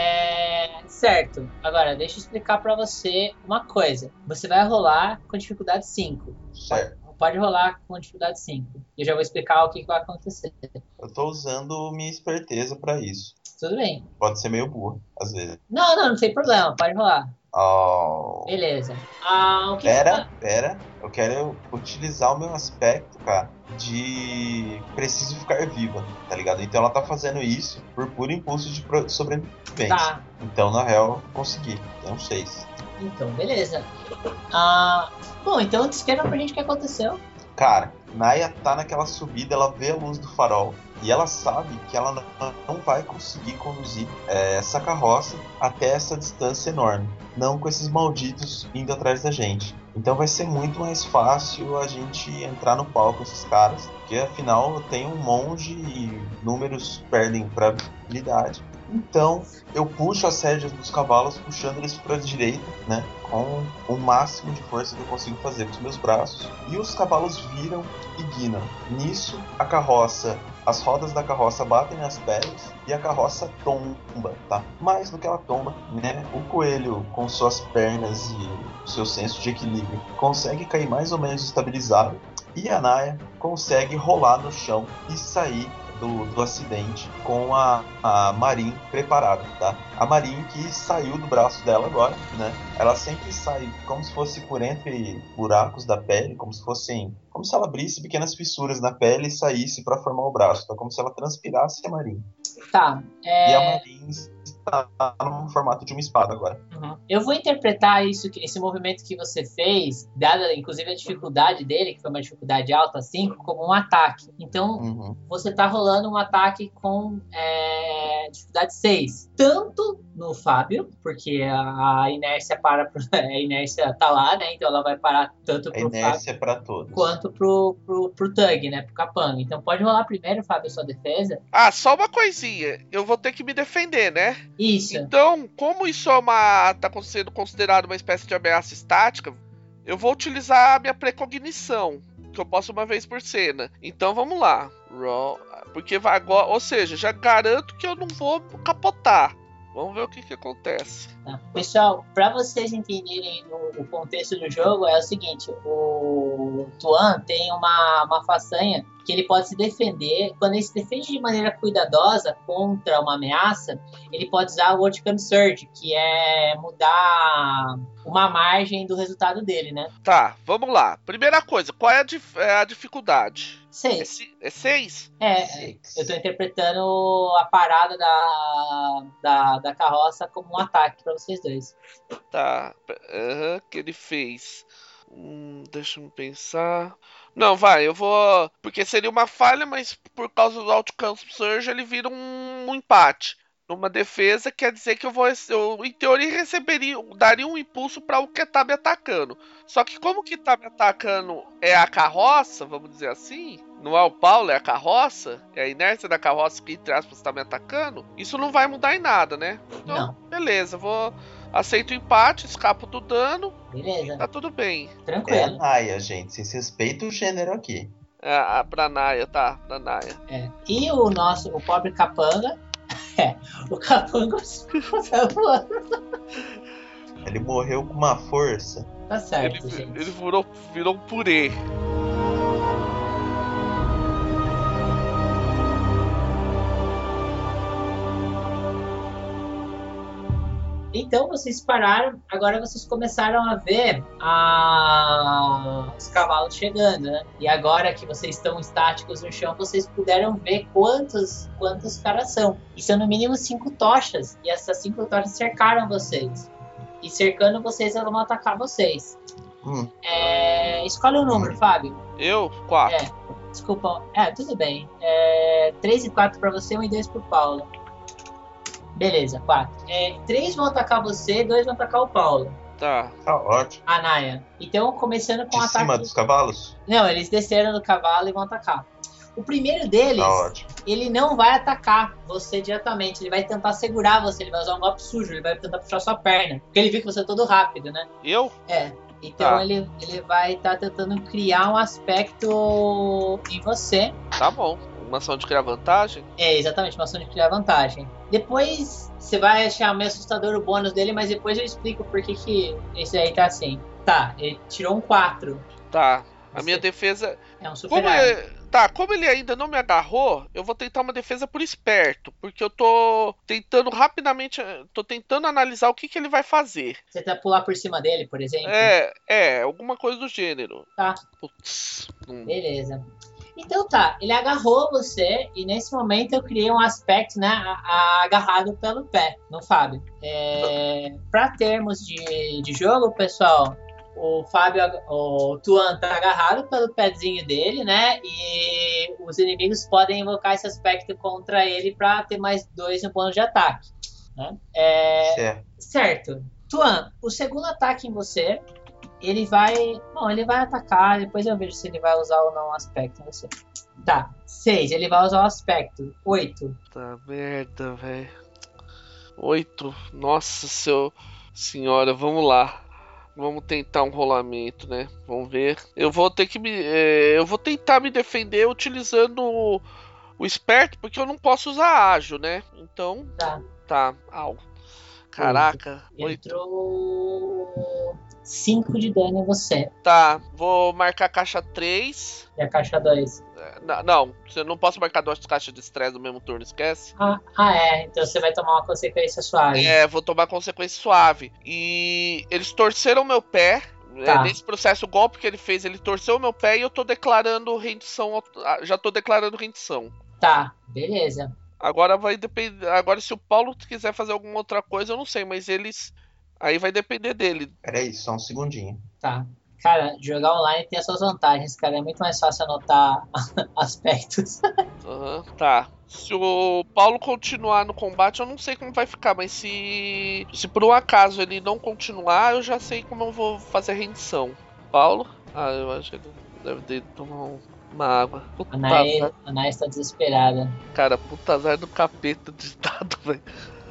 certo. Agora, deixa eu explicar pra você uma coisa. Você vai rolar com dificuldade 5. Certo. Pode rolar com dificuldade 5. Eu já vou explicar o que vai acontecer. Eu tô usando minha esperteza pra isso. Tudo bem. Pode ser meio burro, às vezes. Não tem problema. Pode rolar. Oh. Beleza. Pera. Eu quero utilizar o meu aspecto, cara, de preciso ficar viva, tá ligado? Então ela tá fazendo isso por puro impulso de sobrevivência. Tá. Então, na real, eu consegui. Tem um 6. Então, beleza. Bom, então descreva pra gente o que aconteceu. Cara, Naya tá naquela subida, ela vê a luz do farol e ela sabe que ela não vai conseguir conduzir essa carroça até essa distância enorme. Não com esses malditos indo atrás da gente. Então vai ser muito mais fácil a gente entrar no pau com esses caras, porque afinal eu tenho um monge e números perdem pra habilidade. Então eu puxo as rédeas dos cavalos, puxando eles para a direita, né, com o máximo de força que eu consigo fazer com os meus braços. E os cavalos viram e guinam. Nisso, as rodas da carroça batem nas peles e a carroça tomba, tá? Mais do que ela tomba, né, o coelho, com suas pernas e seu senso de equilíbrio, consegue cair mais ou menos estabilizado. E a Naya consegue rolar no chão e sair do acidente com a Marin preparada, tá? A Marin que saiu do braço dela agora, né? Ela sempre sai como se fosse por entre buracos da pele, como se ela abrisse pequenas fissuras na pele e saísse para formar o braço, tá? Como se ela transpirasse a Marin. Tá. E a Marin está no formato de uma espada agora. Uhum. Eu vou interpretar esse movimento que você fez, dada inclusive a dificuldade dele, que foi uma dificuldade alta, 5, como um ataque. Então, você tá rolando um ataque com dificuldade 6. Tanto no Fábio, porque a inércia a inércia tá lá, né? Então ela vai parar tanto pro inércia Fábio pra todos, quanto pro Tug, né? Pro Capanga. Então pode rolar primeiro, Fábio, sua defesa. Só uma coisinha. Eu vou ter que me defender, né? Isso. Então, como isso tá sendo considerado uma espécie de ameaça estática, eu vou utilizar a minha precognição, que eu posso uma vez por cena. Então vamos lá. Roll, porque vai agora, ou seja, já garanto que eu não vou capotar. Vamos ver o que acontece. Tá. Pessoal, para vocês entenderem o contexto do jogo, é o seguinte: o Tuan tem uma façanha que ele pode se defender. Quando ele se defende de maneira cuidadosa contra uma ameaça, ele pode usar o Vertical Surge, que é mudar uma margem do resultado dele, né? Tá, vamos lá. Primeira coisa, qual é a dificuldade? 6. É 6? Eu tô interpretando a parada da carroça como um ataque pra vocês dois. Tá, que ele fez. Deixa eu pensar. Não, vai, eu vou. Porque seria uma falha, mas por causa do Outcome Surge ele vira um empate. numa defesa, quer dizer que eu em teoria daria um impulso para o que tá me atacando. Só que como o que tá me atacando é a carroça, vamos dizer assim, não é o Paulo, é a carroça, é a inércia da carroça que, entre aspas, tá me atacando, isso não vai mudar em nada, né? Então, Não. beleza, aceito o empate, escapo do dano, Beleza. tá tudo bem. É Tranquilo. Naya, gente. Vocês respeitam o gênero aqui. Pra Naya, tá, pra Naya. É. E o pobre capanga. O capanga tá voando. Ele morreu com uma força. Tá certo, gente. Ele virou um purê. Então vocês pararam, agora vocês começaram a ver os cavalos chegando, né? E agora que vocês estão estáticos no chão, vocês puderam ver quantos caras são. E são no mínimo 5 tochas, e essas 5 tochas cercaram vocês. E cercando vocês, elas vão atacar vocês. Escolhe um número, Fábio. Eu? 4. Desculpa. Tudo bem. 3 e 4 pra você, 1 e 2 pro Paulo. Beleza, 4. 3 vão atacar você, 2 vão atacar o Paulo. Tá. Tá ótimo. A Naya. Então, começando com o De ataque... cima dos cavalos? Não, eles desceram do cavalo e vão atacar. O primeiro deles, Tá ótimo. ele não vai atacar você diretamente. Ele vai tentar segurar você, ele vai usar um golpe sujo, ele vai tentar puxar sua perna. Porque ele viu que você é todo rápido, né? Eu? Então Tá. ele vai estar tentando criar um aspecto em você. Tá bom. Uma ação de criar vantagem? Exatamente, uma ação de criar vantagem. Depois você vai achar meio assustador o bônus dele, mas depois eu explico por que esse aí tá assim. Tá, ele tirou um 4. Tá. A minha defesa... É um super arma. Como ele ainda não me agarrou, eu vou tentar uma defesa por esperto. Porque eu tô tentando rapidamente... Tô tentando analisar o que ele vai fazer. Você tá pular por cima dele, por exemplo? Alguma coisa do gênero. Tá. Putz. Beleza. Então tá, ele agarrou você e nesse momento eu criei um aspecto, né, agarrado pelo pé no Fábio. Para termos de jogo, pessoal, o Tuan tá agarrado pelo pezinho dele, né, e os inimigos podem invocar esse aspecto contra ele para ter mais 2 no bônus de ataque. Né? Certo. Tuan, o segundo ataque em você... Ele vai atacar, depois eu vejo se ele vai usar ou não o aspecto, não sei. Tá, 6, ele vai usar o aspecto. 8. Tá merda, velho. 8. Nossa senhora, vamos lá. Vamos tentar um rolamento, né? Vamos ver. Eu vou tentar me defender utilizando o esperto, porque eu não posso usar ágil, né? Então. Tá. Au. Caraca. Entrou 5 de dano em você. Tá, vou marcar a caixa 3. E a caixa 2. Não, você não posso marcar 2 caixas de estresse no mesmo turno, esquece? Então você vai tomar uma consequência suave. Vou tomar consequência suave. E eles torceram meu pé. Tá. Nesse processo, o golpe que ele fez, ele torceu o meu pé e eu tô declarando rendição. Já tô declarando rendição. Tá, beleza. Agora vai depender. Agora, se o Paulo quiser fazer alguma outra coisa, eu não sei, mas eles. Aí vai depender dele. Peraí, só um segundinho. Tá. Cara, jogar online tem as suas vantagens, cara. É muito mais fácil anotar aspectos. Tá. Se o Paulo continuar no combate, eu não sei como vai ficar, mas se por um acaso ele não continuar, eu já sei como eu vou fazer a rendição. Paulo? Eu acho que ele deve ter tomar uma água. A Naya está desesperada. Cara, puta azar do capeta de dado, velho.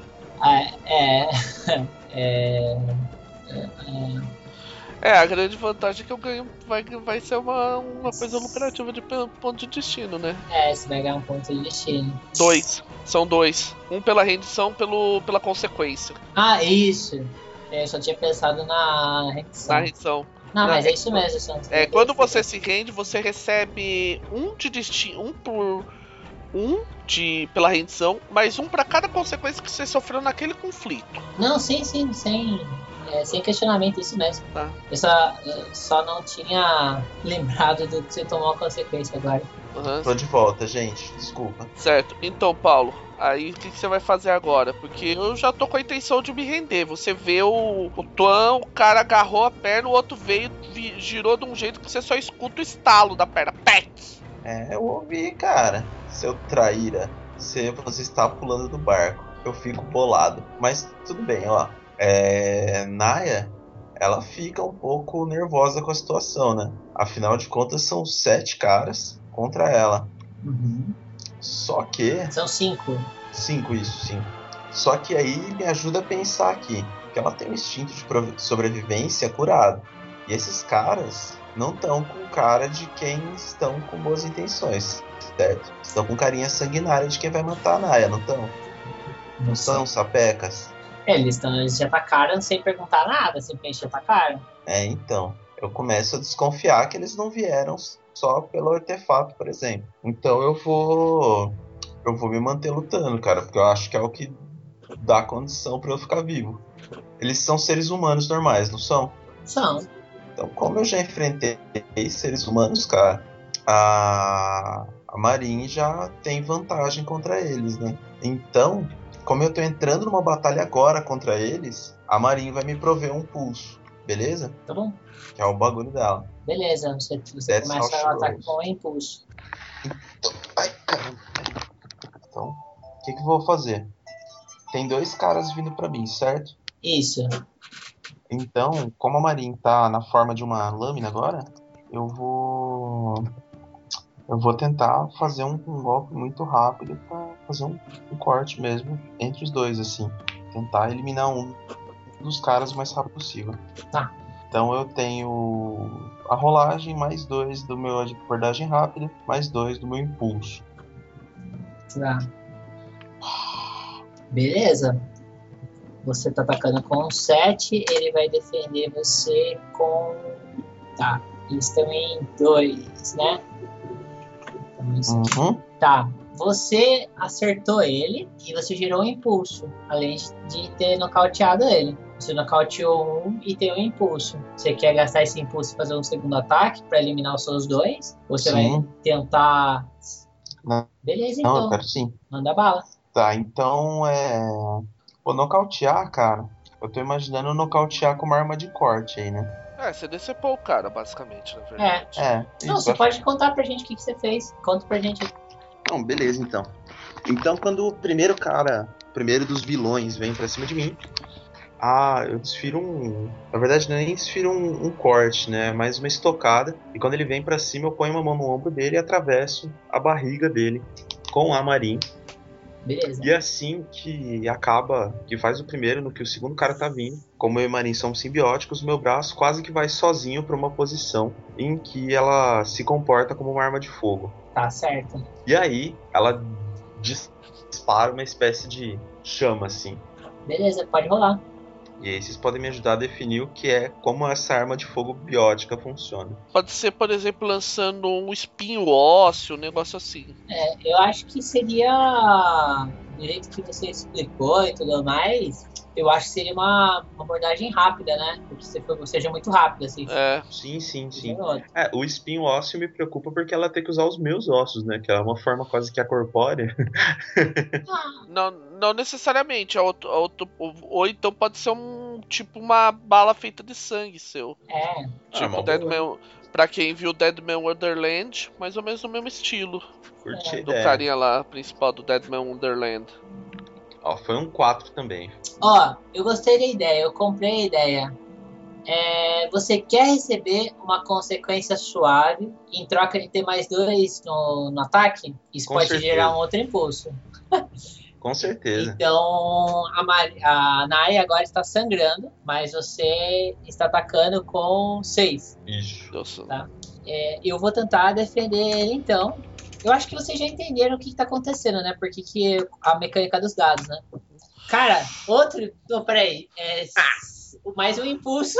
A grande vantagem é que eu ganho vai ser uma coisa lucrativa de ponto de destino, né? Você vai ganhar um ponto de destino. 2. São 2. Um pela rendição, pela consequência. Isso. Eu só tinha pensado na rendição. Na rendição. Não, mas é isso mesmo. Quando você se rende, você recebe 1 de destino, pela rendição, mais 1 para cada consequência que você sofreu naquele conflito. Não, sim, sem questionamento, isso mesmo. Tá. Eu só não tinha lembrado do que você tomou a consequência agora. Tô de volta, gente, desculpa. Certo, então, Paulo, aí o que você vai fazer agora? Porque eu já tô com a intenção de me render. Você vê o Tuan, o cara agarrou a perna, o outro veio, girou de um jeito que você só escuta o estalo da perna. Pec! Eu ouvi, cara. Seu traíra, você está pulando do barco. eu fico bolado. Mas tudo bem, ó. Naya, ela fica um pouco nervosa com a situação, né? Afinal de contas, são 7 caras contra ela. Uhum. Só que... São 5. 5, isso, 5. Só que aí me ajuda a pensar aqui. Que ela tem um instinto de sobrevivência curado. E esses caras não estão com cara de quem estão com boas intenções, certo? Estão com carinha sanguinária de quem vai matar a Naya, não estão? Não são sapecas? Eles te atacaram sem perguntar nada, simplesmente te atacaram. Então. Eu começo a desconfiar que eles não vieram só pelo artefato, por exemplo. Então eu vou me manter lutando, cara, porque eu acho que é o que dá condição pra eu ficar vivo. Eles são seres humanos normais, não são? São. Então, como eu já enfrentei seres humanos, cara, a Marin já tem vantagem contra eles, né? Então, como eu tô entrando numa batalha agora contra eles, a Marin vai me prover um pulso, beleza? Tá bom. Que é o bagulho dela. Beleza, você começa o ataque com o impulso. Então, ai, caramba. Então, o que eu vou fazer? Tem 2 caras vindo pra mim, certo? Isso. Então, como a Marin tá na forma de uma lâmina agora, eu vou tentar fazer um golpe muito rápido pra fazer um corte mesmo entre os dois, assim. Tentar eliminar um dos caras o mais rápido possível. Tá. Então eu tenho a rolagem, mais 2 do meu de abordagem rápida, mais 2 do meu impulso. Tá. Beleza. Você tá atacando com 7, ele vai defender você com... Tá, eles estão em 2, né? Então, isso aqui. Uhum. Tá, você acertou ele e você gerou um impulso, além de ter nocauteado ele. Você nocauteou um e tem um impulso. Você quer gastar esse impulso e fazer um segundo ataque pra eliminar os seus 2? Ou você Sim. vai tentar... Não. Beleza, Não, então. eu quero sim. Manda bala. Tá, então Pô, nocautear, cara, eu tô imaginando nocautear com uma arma de corte aí, né? Você decepou o cara, basicamente, na verdade. Não, Isso, você pode contar pra gente o que você fez. Conta pra gente. Não, beleza, então. Então, quando o primeiro dos vilões vem pra cima de mim, eu desfiro na verdade, não é nem desfiro um corte, né? É mais uma estocada. E quando ele vem pra cima, eu ponho uma mão no ombro dele e atravesso a barriga dele com a Marin. Beleza. E assim que faz o primeiro, no que o segundo cara tá vindo, como eu e Marin somos simbióticos, meu braço quase que vai sozinho pra uma posição em que ela se comporta como uma arma de fogo. Tá certo. E aí, ela dispara uma espécie de chama, assim. Beleza, pode rolar. E aí vocês podem me ajudar a definir como essa arma de fogo biótica funciona. Pode ser, por exemplo, lançando um espinho ósseo, um negócio assim. Eu acho que seria, do jeito que você explicou e tudo mais, eu acho que seria uma abordagem rápida, né? Porque seja muito rápida, assim. Sim. O espinho ósseo me preocupa porque ela tem que usar os meus ossos, né? Que é uma forma quase que corpórea. Não necessariamente. Ou então pode ser uma bala feita de sangue seu. Tipo, Deadman. Pra quem viu Deadman Wonderland, mais ou menos no mesmo estilo. Curti do carinha lá, principal do Deadman Wonderland. Foi um 4 também. Eu gostei da ideia, eu comprei a ideia. Você quer receber uma consequência suave em troca de ter mais 2 no ataque? Isso pode gerar um outro impulso. Com certeza. Então, a Naya agora está sangrando, mas você está atacando com 6. Isso. Tá? Eu vou tentar defender ele, então. Eu acho que vocês já entenderam o que está acontecendo, né? Porque a mecânica dos dados, né? Cara, outro... Não, peraí. Mais um impulso.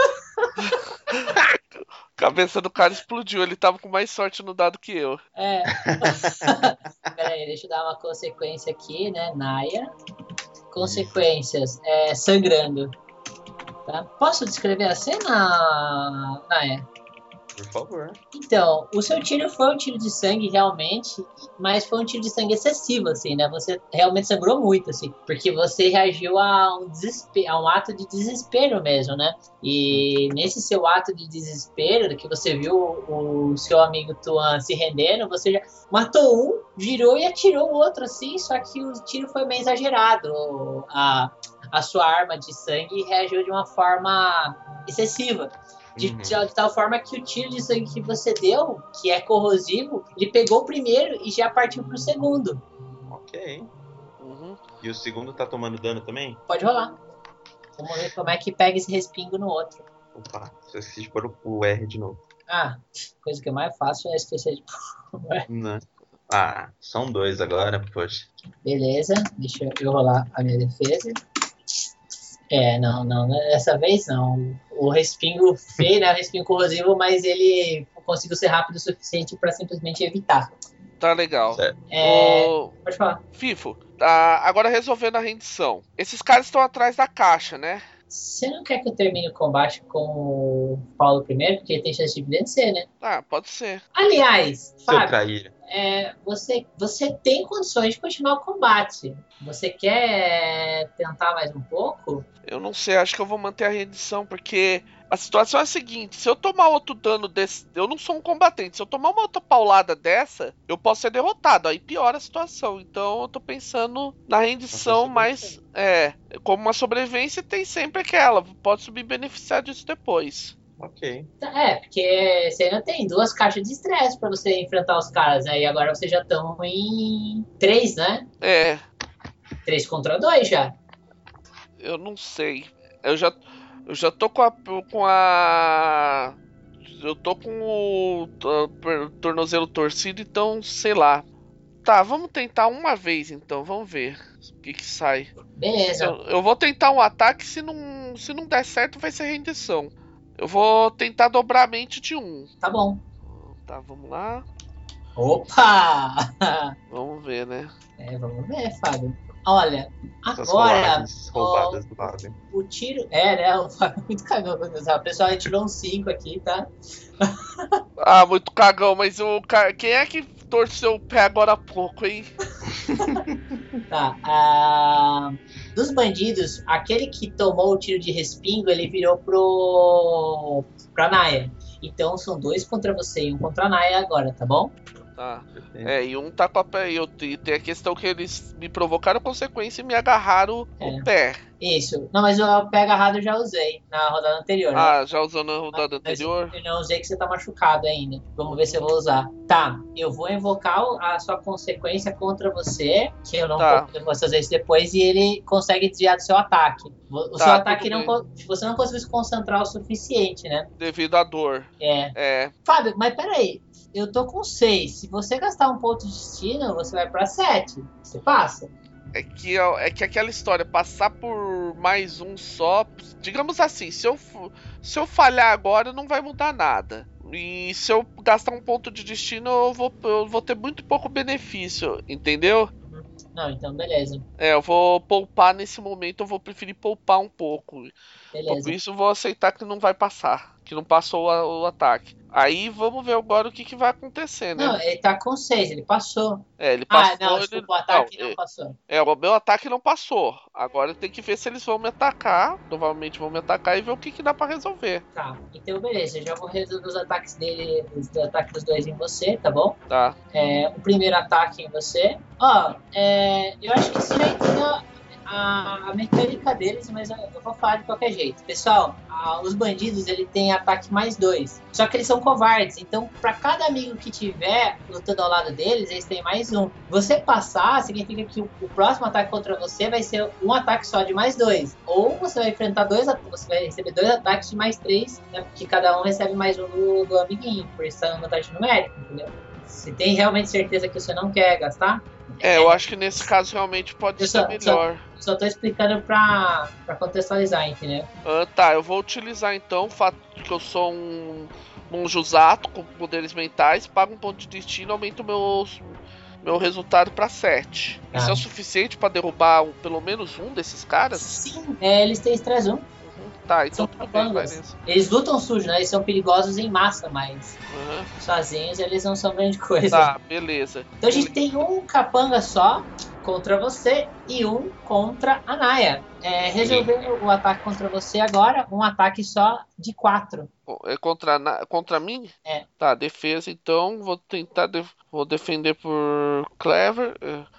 A cabeça do cara explodiu, ele tava com mais sorte no dado que eu. Peraí, deixa eu dar uma consequência aqui, né? Naya. Consequências. Sangrando. Tá? Posso descrever a cena, Naya? Por favor. Então, o seu tiro foi um tiro de sangue realmente, mas foi um tiro de sangue excessivo, assim, né? Você realmente sangrou muito, assim, porque você reagiu a um desespero, a um ato de desespero mesmo, né? E nesse seu ato de desespero, que você viu o seu amigo Tuan se rendendo, você já matou um, virou e atirou o outro, assim, só que o tiro foi meio exagerado. A sua arma de sangue reagiu de uma forma excessiva. De tal forma que o tiro de sangue que você deu, que é corrosivo, ele pegou o primeiro e já partiu pro segundo. Ok. E o segundo tá tomando dano também? Pode rolar. Vamos ver como é que pega esse respingo no outro. Opa, só esqueci de pôr o R de novo. Ah, coisa que é mais fácil é esquecer de... Não. Ah, são 2 agora, poxa. Beleza, deixa eu rolar a minha defesa. Não, dessa vez não. O respingo fez, né? O respingo corrosivo, mas ele conseguiu ser rápido o suficiente para simplesmente evitar. Tá legal. Pode falar. Fifo, agora resolvendo a rendição. Esses caras estão atrás da caixa, né? Você não quer que eu termine o combate com o Paulo primeiro? Porque ele tem chance de vencer, né? Ah, pode ser. Aliás, Fábio, traíra. você tem condições de continuar o combate. Você quer tentar mais um pouco? Eu não sei, acho que eu vou manter a rendição, porque a situação é a seguinte: se eu tomar outro dano desse, eu não sou um combatente, se eu tomar uma outra paulada dessa, eu posso ser derrotado, aí piora a situação. Então eu tô pensando na rendição, mas como uma sobrevivência tem sempre aquela, pode me beneficiar disso depois. Ok. Porque você ainda tem 2 caixas de estresse pra você enfrentar os caras, né? E agora vocês já estão em 3, né? 3 contra 2 já. Eu não sei. Eu já tô com a. Eu tô com o tornozelo torcido, então sei lá. Tá, vamos tentar uma vez então, vamos ver o que sai. Beleza. Eu vou tentar um ataque, se não der certo vai ser rendição. Eu vou tentar dobrar a mente de 1. Tá bom. Tá, vamos lá. Opa! Vamos ver, né? Vamos ver, Fábio. Olha, Essas agora roubadas do lado. o tiro... né? O Fábio é muito cagão. O pessoal tirou um 5 aqui, tá? Ah, muito cagão, mas quem é que torceu o pé agora há pouco, hein? Tá, dos bandidos, aquele que tomou o tiro de respingo, ele virou pra Naya. Então são 2 contra você e 1 contra a Naya agora, tá bom? Tá. E um tá com a pé. E tem a questão que eles me provocaram consequência e me agarraram o pé. Isso. Não, mas o pé agarrado eu já usei na rodada anterior. Né? Já usou na rodada anterior? Eu não usei que você tá machucado ainda. Vamos ver se eu vou usar. Tá, eu vou invocar a sua consequência contra você, que eu não vou fazer isso depois, e ele consegue desviar do seu ataque. O seu ataque você não conseguiu se concentrar o suficiente, né? Devido à dor. Fábio, mas peraí. Eu tô com 6. Se você gastar um ponto de destino, você vai pra 7. Você passa. É que aquela história, passar por mais um só. Digamos assim, se eu falhar agora, não vai mudar nada. E se eu gastar um ponto de destino, eu vou ter muito pouco benefício, entendeu? Não, então beleza. Eu vou poupar nesse momento, eu vou preferir poupar um pouco. Beleza. Por isso eu vou aceitar que não vai passar, que não passou o ataque. Aí vamos ver agora o que vai acontecer, né? Não, ele tá com 6, ele passou. Ele passou. Não, desculpa, o ataque não passou. O meu ataque não passou. Agora tem que ver se eles vão me atacar. Provavelmente vão me atacar e ver o que dá pra resolver. Tá, então beleza, eu já vou resolver os ataques dele, os ataques dos 2 em você, tá bom? Tá. O primeiro ataque em você. Eu acho que isso já entendeu a mecânica deles, mas eu vou falar de qualquer jeito. Pessoal, os bandidos, ele tem ataque mais 2. Só que eles são covardes, então pra cada amigo que tiver lutando ao lado deles, eles têm mais 1. Você passar, significa que o próximo ataque contra você vai ser um ataque só de mais 2. Ou você vai enfrentar você vai receber 2 ataques de mais 3, né? Porque cada um recebe mais 1 do amiguinho, por isso tá na vantagem numérica, entendeu? Você tem realmente certeza que você não quer gastar? Eu acho que nesse caso realmente pode ser melhor. Só tô explicando pra contextualizar, entendeu? Tá, eu vou utilizar então o fato de que eu sou um monjuzato com poderes mentais, pago um ponto de destino e aumento meu resultado pra 7. Tá. Isso é o suficiente pra derrubar pelo menos um desses caras? Sim, eles têm estresse 1. Tá, então São tudo bem, vai capangas. nesse. Eles lutam sujo, né? Eles são perigosos em massa, mas Aham. sozinhos eles não são grande coisa. Tá, beleza. Então a gente tem um capanga só contra você e um contra a Naya. Resolver o ataque contra você agora, um ataque só de 4. É contra mim? É. Tá, defesa então. Vou tentar. Vou defender por Clever.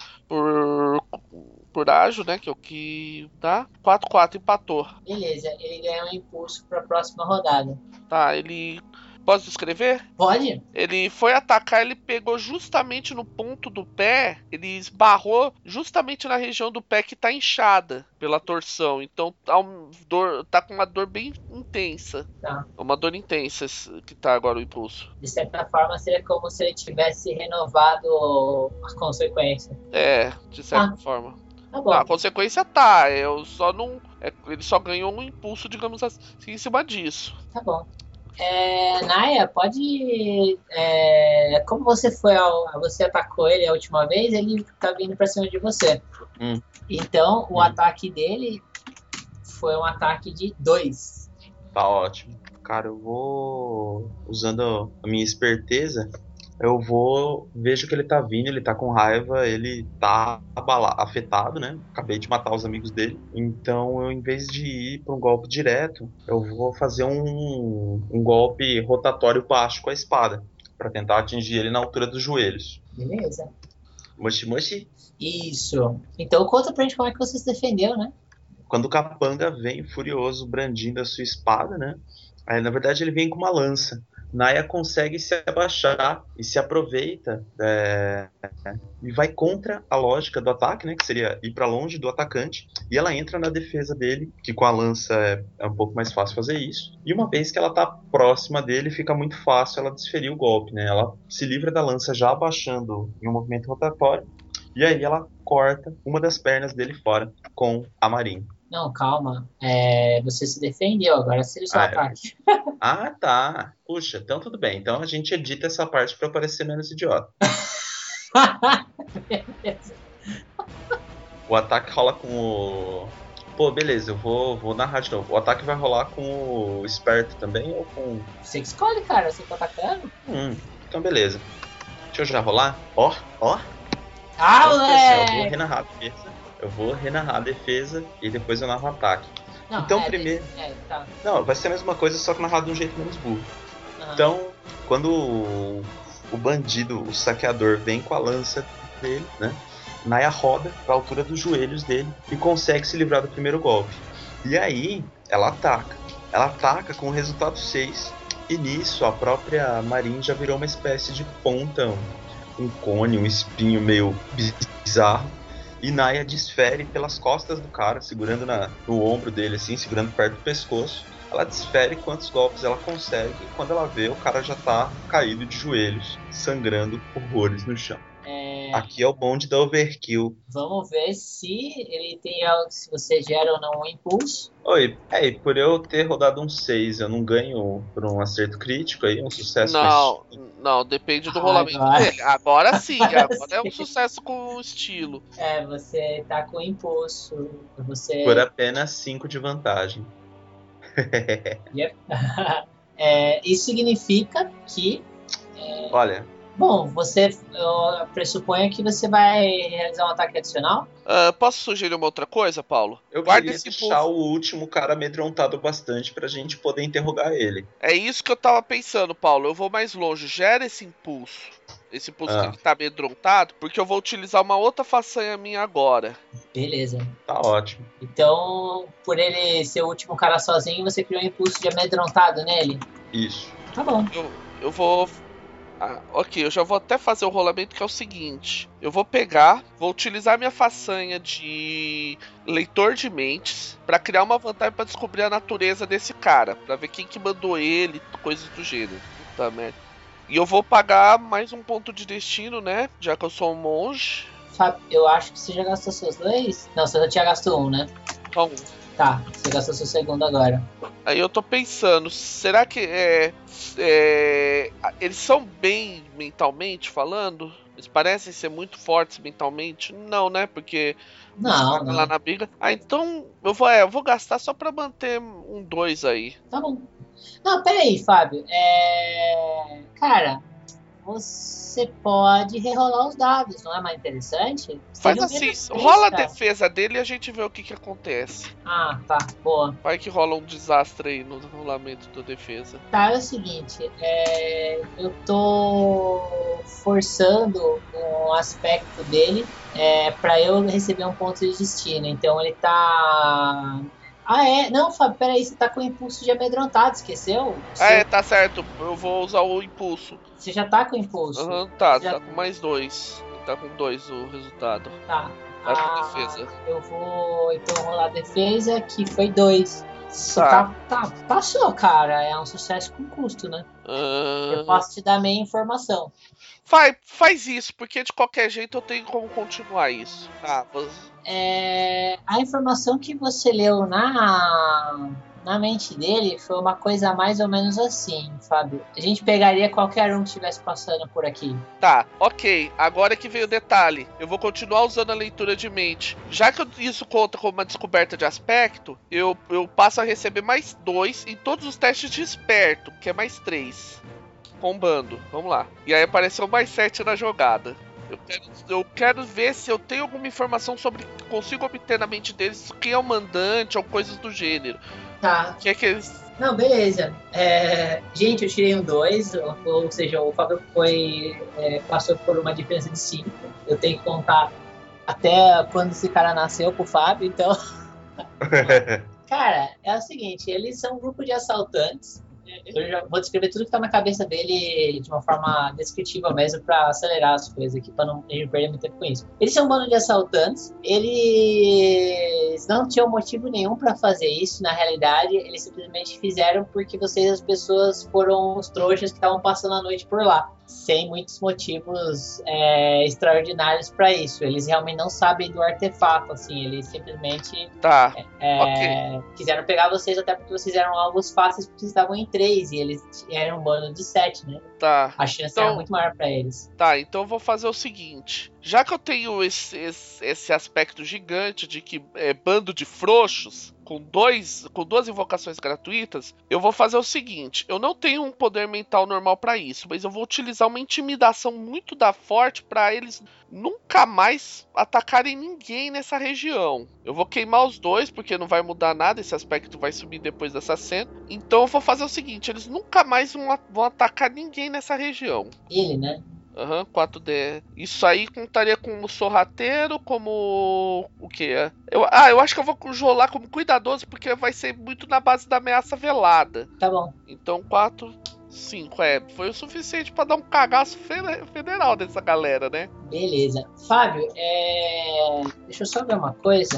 Por ágil, né? Que é o que dá. 4-4, empatou. Beleza, ele ganha um impulso para a próxima rodada. Tá, ele. Posso descrever? Pode? Ele foi atacar, ele pegou justamente no ponto do pé, ele esbarrou justamente na região do pé que tá inchada pela torção. Então tá com uma dor bem intensa. Tá. Uma dor intensa que tá agora o impulso. De certa forma, seria como se ele tivesse renovado a consequência. De certa forma. Tá bom. A consequência tá, eu só não. Ele só ganhou um impulso, digamos assim, em cima disso. Tá bom. Naya, pode. Como você você atacou ele a última vez, ele tá vindo pra cima de você. Então, o ataque dele foi um ataque de 2. Tá ótimo. Cara, eu vou. Usando a minha esperteza, eu vou. Vejo que ele tá vindo, ele tá com raiva, ele tá afetado, né? Acabei de matar os amigos dele. Então, eu, em vez de ir pra um golpe direto, eu vou fazer um golpe rotatório baixo com a espada, pra tentar atingir ele na altura dos joelhos. Beleza. Moshi. Isso. Então, conta pra gente como é que você se defendeu, né? Quando o capanga vem furioso brandindo a sua espada, né? Aí, na verdade, ele vem com uma lança. Naya consegue se abaixar e se aproveita e vai contra a lógica do ataque, né, que seria ir para longe do atacante, e ela entra na defesa dele, que com a lança é um pouco mais fácil fazer isso. E uma vez que ela tá próxima dele, fica muito fácil ela desferir o golpe, né? Ela se livra da lança já abaixando em um movimento rotatório, e aí ela corta uma das pernas dele fora com a Marin. Não, calma. Você se defendeu, agora seria o seu ataque. Ah, tá. Puxa, então tudo bem. Então a gente edita essa parte pra eu parecer menos idiota. Beleza. O ataque rola com o... Pô, beleza, eu vou narrar de novo. O ataque vai rolar com o esperto também ou com... Você que escolhe, cara. Você tá atacando. Então beleza. Deixa eu já rolar. Ó. Ah, moleque! Eu vou renarrar a defesa e depois eu narro o ataque. Não, então primeiro... Tá. Não, vai ser a mesma coisa, só que narrado de um jeito menos burro. Então, quando o bandido, o saqueador, vem com a lança dele, né? Naya roda pra altura dos joelhos dele e consegue se livrar do primeiro golpe. E aí, ela ataca. Ela ataca com o resultado 6. E nisso, a própria Marin já virou uma espécie de ponta, um cone, um espinho meio bizarro. E Naya desfere pelas costas do cara, segurando no ombro dele, assim, segurando perto do pescoço. Ela desfere quantos golpes ela consegue, e quando ela vê, o cara já tá caído de joelhos, sangrando horrores no chão. Aqui é o bonde da overkill. Vamos ver se ele tem algo, se você gera ou não um impulso. Oi, por eu ter rodado um 6, eu não ganho por um acerto crítico aí, um sucesso? Não, depende do rolamento dele. Agora sim, agora é um sucesso com estilo. Você tá com impulso. Por apenas 5 de vantagem. Yep. Isso significa que... Olha... Bom, eu pressuponho que você vai realizar um ataque adicional? Posso sugerir uma outra coisa, Paulo? Eu queria deixar o último cara amedrontado bastante pra gente poder interrogar ele. É isso que eu tava pensando, Paulo. Eu vou mais longe. Gera esse impulso. Esse impulso que ele tá amedrontado, porque eu vou utilizar uma outra façanha minha agora. Beleza. Tá ótimo. Então, por ele ser o último cara sozinho, você criou um impulso de amedrontado nele? Isso. Tá bom. Eu vou... ok, eu já vou até fazer o rolamento, que é o seguinte. Eu vou utilizar minha façanha de leitor de mentes pra criar uma vantagem pra descobrir a natureza desse cara, pra ver quem que mandou ele, coisas do gênero. Puta merda. E eu vou pagar mais um ponto de destino, né? Já que eu sou um monge. Eu acho que você já gastou seus 2? Não, você já tinha gasto 1, né? Só 1. Tá, você gastou seu segundo agora. Aí eu tô pensando, será que eles são bem mentalmente falando? Eles parecem ser muito fortes mentalmente? Não, né? Porque Não, lá não. na briga. Ah, então eu vou gastar só pra manter um 2 aí. Tá bom. Não, pera aí, Fábio. Cara, você pode rerolar os dados, não é mais interessante? Você Faz teve um assim, menos 3, rola a cara. defesa dele e a gente vê o que acontece. Ah, tá, boa. Vai que rola um desastre aí no rolamento da defesa. Tá, é o seguinte, eu tô forçando um aspecto dele para eu receber um ponto de destino. Então ele tá. Ah, é? Não, Fábio, peraí, você tá com o impulso de amedrontado, esqueceu? Tá certo. Eu vou usar o impulso. Você já tá com o impulso. Tá Já... com mais 2. Tá com 2 o resultado. Tá. Vai pra defesa. Eu vou então rolar a defesa, que foi 2. Você Tá. passou, cara. É um sucesso com custo, né? Eu posso te dar meia informação. Faz isso, porque de qualquer jeito eu tenho como continuar isso. Tá, A informação que você leu na mente dele foi uma coisa mais ou menos assim, Fábio. A gente pegaria qualquer um que estivesse passando por aqui. Tá, ok. Agora que veio o detalhe. Eu vou continuar usando a leitura de mente. Já que isso conta como uma descoberta de aspecto, eu passo a receber mais 2 em todos os testes de esperto, que é mais 3. Combando. Vamos lá. E aí apareceu mais 7 na jogada. Eu quero ver se eu tenho alguma informação sobre. Consigo obter na mente deles quem é o mandante ou coisas do gênero. Tá. Que é que eles. Não, beleza. Gente, eu tirei um 2, ou seja, o Fábio passou por uma diferença de 5. Eu tenho que contar até quando esse cara nasceu pro Fábio, então. Cara, é o seguinte, eles são um grupo de assaltantes. Eu já vou descrever tudo que tá na cabeça dele de uma forma descritiva mesmo pra acelerar as coisas aqui, pra não perder muito tempo com isso. Eles são um bando de assaltantes, eles não tinham motivo nenhum pra fazer isso, na realidade, eles simplesmente fizeram porque vocês, as pessoas, foram os trouxas que estavam passando a noite por lá. Sem muitos motivos extraordinários pra isso. Eles realmente não sabem do artefato, assim, eles simplesmente Ok. quiseram pegar vocês até porque vocês eram alvos fáceis porque vocês estavam em 3 e eles eram um bando de 7, né? Tá. A chance era muito maior pra eles. Tá, então eu vou fazer o seguinte. Já que eu tenho esse aspecto gigante de que é bando de frouxos, com duas invocações gratuitas, eu vou fazer o seguinte. Eu não tenho um poder mental normal pra isso, mas eu vou utilizar uma intimidação muito forte pra eles nunca mais atacarem ninguém nessa região. Eu vou queimar os 2, porque não vai mudar nada, esse aspecto vai subir depois dessa cena. Então eu vou fazer o seguinte, eles nunca mais vão atacar ninguém nessa região. Ele, né? 4D. Isso aí contaria como sorrateiro, como o que é? Eu acho que eu vou jolar como cuidadoso, porque vai ser muito na base da ameaça velada. Tá bom. Então 4, 5, foi o suficiente pra dar um cagaço federal dessa galera, né? Beleza. Fábio, deixa eu só ver uma coisa.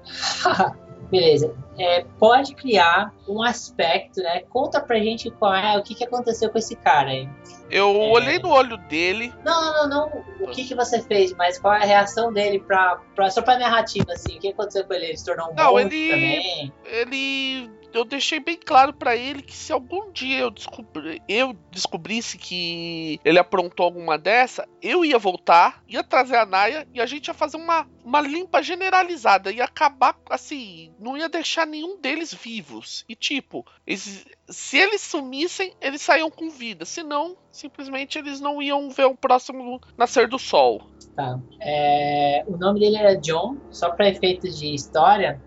Beleza. Pode criar um aspecto, né? Conta pra gente o que aconteceu com esse cara aí. Eu olhei no olho dele. Não. O que você fez, mas qual é a reação dele só pra narrativa, assim? O que aconteceu com ele? Ele se tornou um monstro também? Eu deixei bem claro pra ele que se algum dia eu descobrisse que ele aprontou alguma dessa, eu ia voltar, ia trazer a Naya e a gente ia fazer uma limpa generalizada, ia acabar assim, não ia deixar nenhum deles vivos. E tipo, se eles sumissem, eles saíam com vida, senão simplesmente eles não iam ver o próximo nascer do sol. Tá. O nome dele era John, só pra efeitos de história,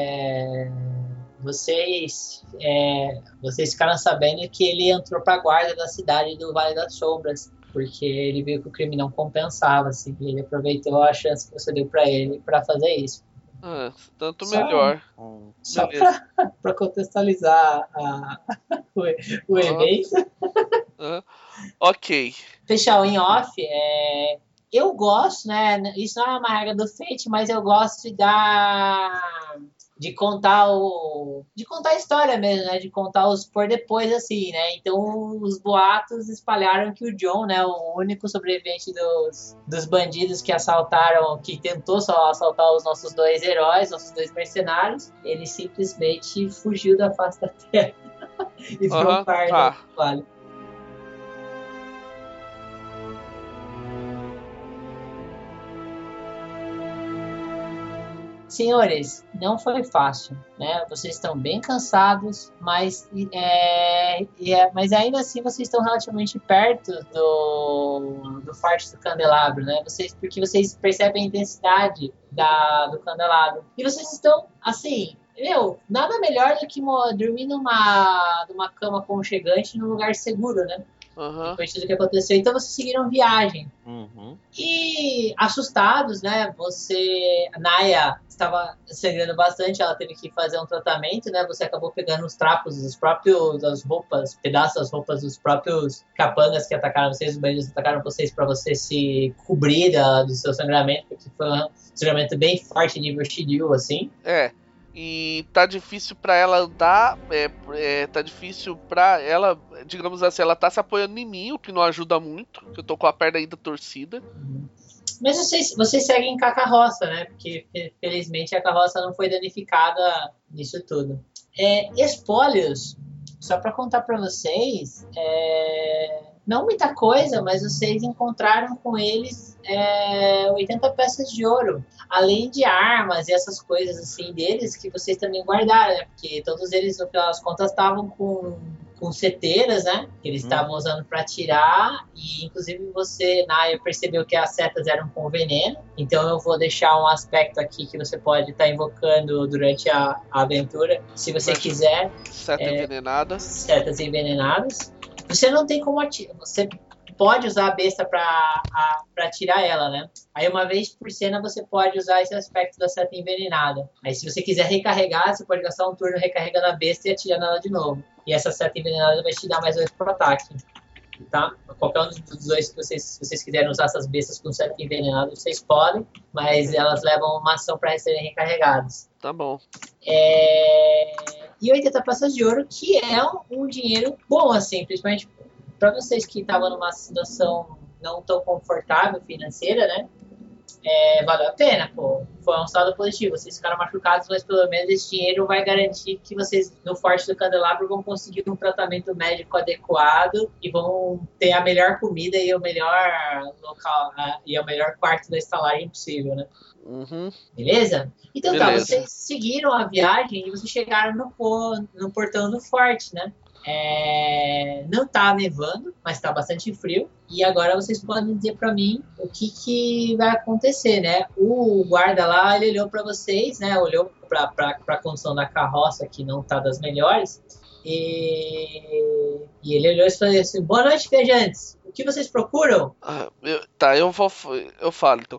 vocês ficaram sabendo que ele entrou pra guarda da cidade do Vale das Sombras, porque ele viu que o crime não compensava, assim, e ele aproveitou a chance que você deu pra ele pra fazer isso. Tanto melhor. Só pra contextualizar o evento. Ok. Fechar em off, eu gosto, né? Isso não é uma regra do Fate, mas eu gosto de contar a história mesmo, né? De contar os por depois, assim, né? Então os boatos espalharam que o John, né? O único sobrevivente dos bandidos que tentou só assaltar os nossos 2 heróis, nossos 2 mercenários, ele simplesmente fugiu da face da terra e virou parte do vale. Senhores, não foi fácil, né? Vocês estão bem cansados, mas ainda assim vocês estão relativamente perto do Forte do Candelabro, né? Porque vocês percebem a intensidade do candelabro. E vocês estão, assim, nada melhor do que dormir numa cama aconchegante num lugar seguro, né? Depois de tudo que aconteceu. Então vocês seguiram viagem. E assustados, né? A Naya estava sangrando bastante, ela teve que fazer um tratamento, né? Você acabou pegando os trapos das roupas, pedaços das roupas dos próprios capangas que atacaram vocês, os bandidos atacaram vocês para você se cobrir do seu sangramento, porque foi um sangramento bem forte, nível Shiryu, assim. E tá difícil pra ela andar, tá difícil pra ela, digamos assim, ela tá se apoiando em mim, o que não ajuda muito, que eu tô com a perna ainda torcida. Mas vocês seguem com a carroça, né? Porque, felizmente, a carroça não foi danificada nisso tudo. Espólios, só pra contar pra vocês, não muita coisa, mas vocês encontraram com eles 80 peças de ouro. Além de armas e essas coisas assim deles que vocês também guardaram, né? Porque todos eles, no final das contas, estavam com seteiras, né? Que eles estavam usando para atirar. E inclusive você, Naya, percebeu que as setas eram com veneno. Então eu vou deixar um aspecto aqui que você pode estar invocando durante a aventura, se você quiser. Setas envenenadas. Você não tem como atirar. Você pode usar a besta pra atirar ela, né? Aí uma vez por cena você pode usar esse aspecto da seta envenenada. Aí se você quiser recarregar, você pode gastar um turno recarregando a besta e atirando ela de novo. E essa seta envenenada vai te dar mais 2 pro ataque. Tá? Qualquer um dos dois que se vocês quiserem usar essas bestas com seta envenenada, vocês podem, mas elas levam uma ação para serem recarregadas. Tá bom. E 80 peças de ouro, que é um dinheiro bom, assim, principalmente para vocês que estavam numa situação não tão confortável financeira, né? Valeu a pena, pô. Foi um saldo positivo. Vocês ficaram machucados, mas pelo menos esse dinheiro vai garantir que vocês, no Forte do Candelabro, vão conseguir um tratamento médico adequado e vão ter a melhor comida e o melhor local e o melhor quarto da estalagem possível, né? Beleza? Então Beleza. Tá, vocês seguiram a viagem e vocês chegaram no portão do forte, né? Não tá nevando, mas tá bastante frio. E agora vocês podem dizer pra mim o que vai acontecer, né? O guarda lá, ele olhou pra vocês, né? Olhou pra condição da carroça, que não tá das melhores. E ele olhou e falou assim: boa noite, viajantes. O que vocês procuram? Eu falo, então.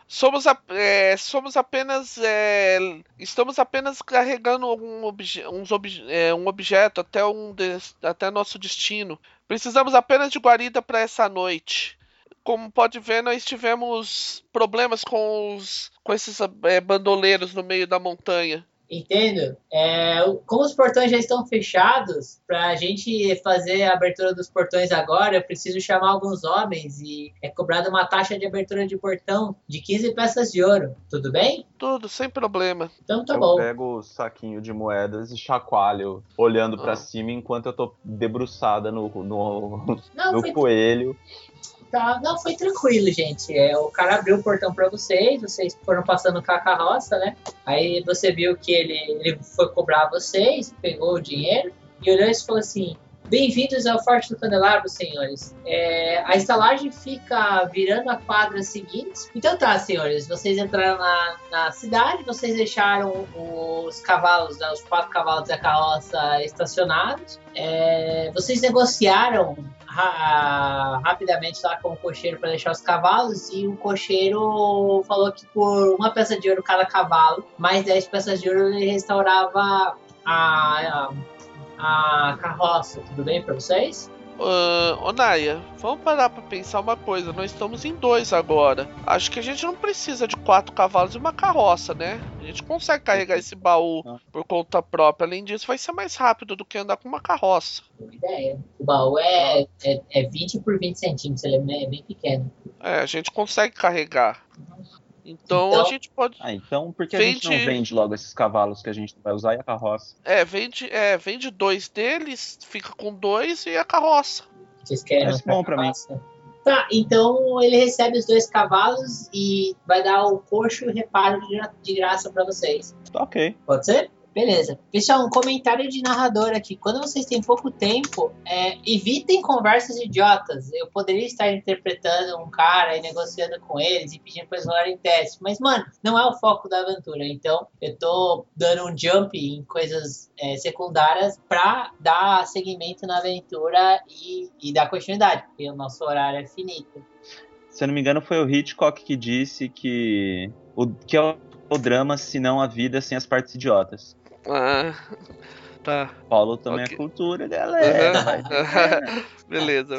Estamos apenas carregando um objeto até nosso destino. Precisamos apenas de guarida para essa noite. Como pode ver, nós tivemos problemas com esses bandoleiros no meio da montanha. Entendo. Como os portões já estão fechados, para a gente fazer a abertura dos portões agora, eu preciso chamar alguns homens e é cobrada uma taxa de abertura de portão de 15 peças de ouro. Tudo bem? Tudo, sem problema. Então tá bom. Eu pego o saquinho de moedas e chacoalho, olhando para cima enquanto eu tô debruçada no coelho. Tá, não, foi tranquilo, gente. O cara abriu o portão pra vocês foram passando com a carroça, né? Aí você viu que ele foi cobrar vocês, pegou o dinheiro e olhou e falou assim: bem-vindos ao Forte do Candelabro, senhores. A estalagem fica virando a quadra seguinte. Então tá, senhores, vocês entraram na cidade, vocês deixaram os cavalos, né, os 4 cavalos da carroça estacionados. Vocês negociaram rapidamente lá com o cocheiro para deixar os cavalos, e o cocheiro falou que por 1 peça de ouro cada cavalo, mais 10 peças de ouro, ele restaurava a carroça. Tudo bem para vocês? Naya, vamos parar pra pensar uma coisa. Nós estamos em 2 agora. Acho que a gente não precisa de 4 cavalos e uma carroça, né? A gente consegue carregar esse baú por conta própria. Além disso, vai ser mais rápido do que andar com uma carroça. Boa ideia. O baú é 20 por 20 centímetros, ele é bem pequeno. A gente consegue carregar. Então a gente pode... então por que a gente não vende logo esses cavalos que a gente vai usar e a carroça? Vende 2 deles, fica com 2 e a carroça. Vocês querem bom pra mim. Tá, então ele recebe os 2 cavalos e vai dar o coxo e o reparo de graça pra vocês. Ok. Pode ser? Beleza. Pessoal, um comentário de narrador aqui. Quando vocês têm pouco tempo, evitem conversas idiotas. Eu poderia estar interpretando um cara e negociando com eles e pedindo para eles rolarem teste. Mas, mano, não é o foco da aventura. Então, eu tô dando um jump em coisas secundárias para dar seguimento na aventura e dar continuidade. Porque o nosso horário é finito. Se eu não me engano, foi o Hitchcock que disse que é o drama, se não a vida sem as partes idiotas. Ah, tá. Paulo também Ok. é cultura, galera. Beleza.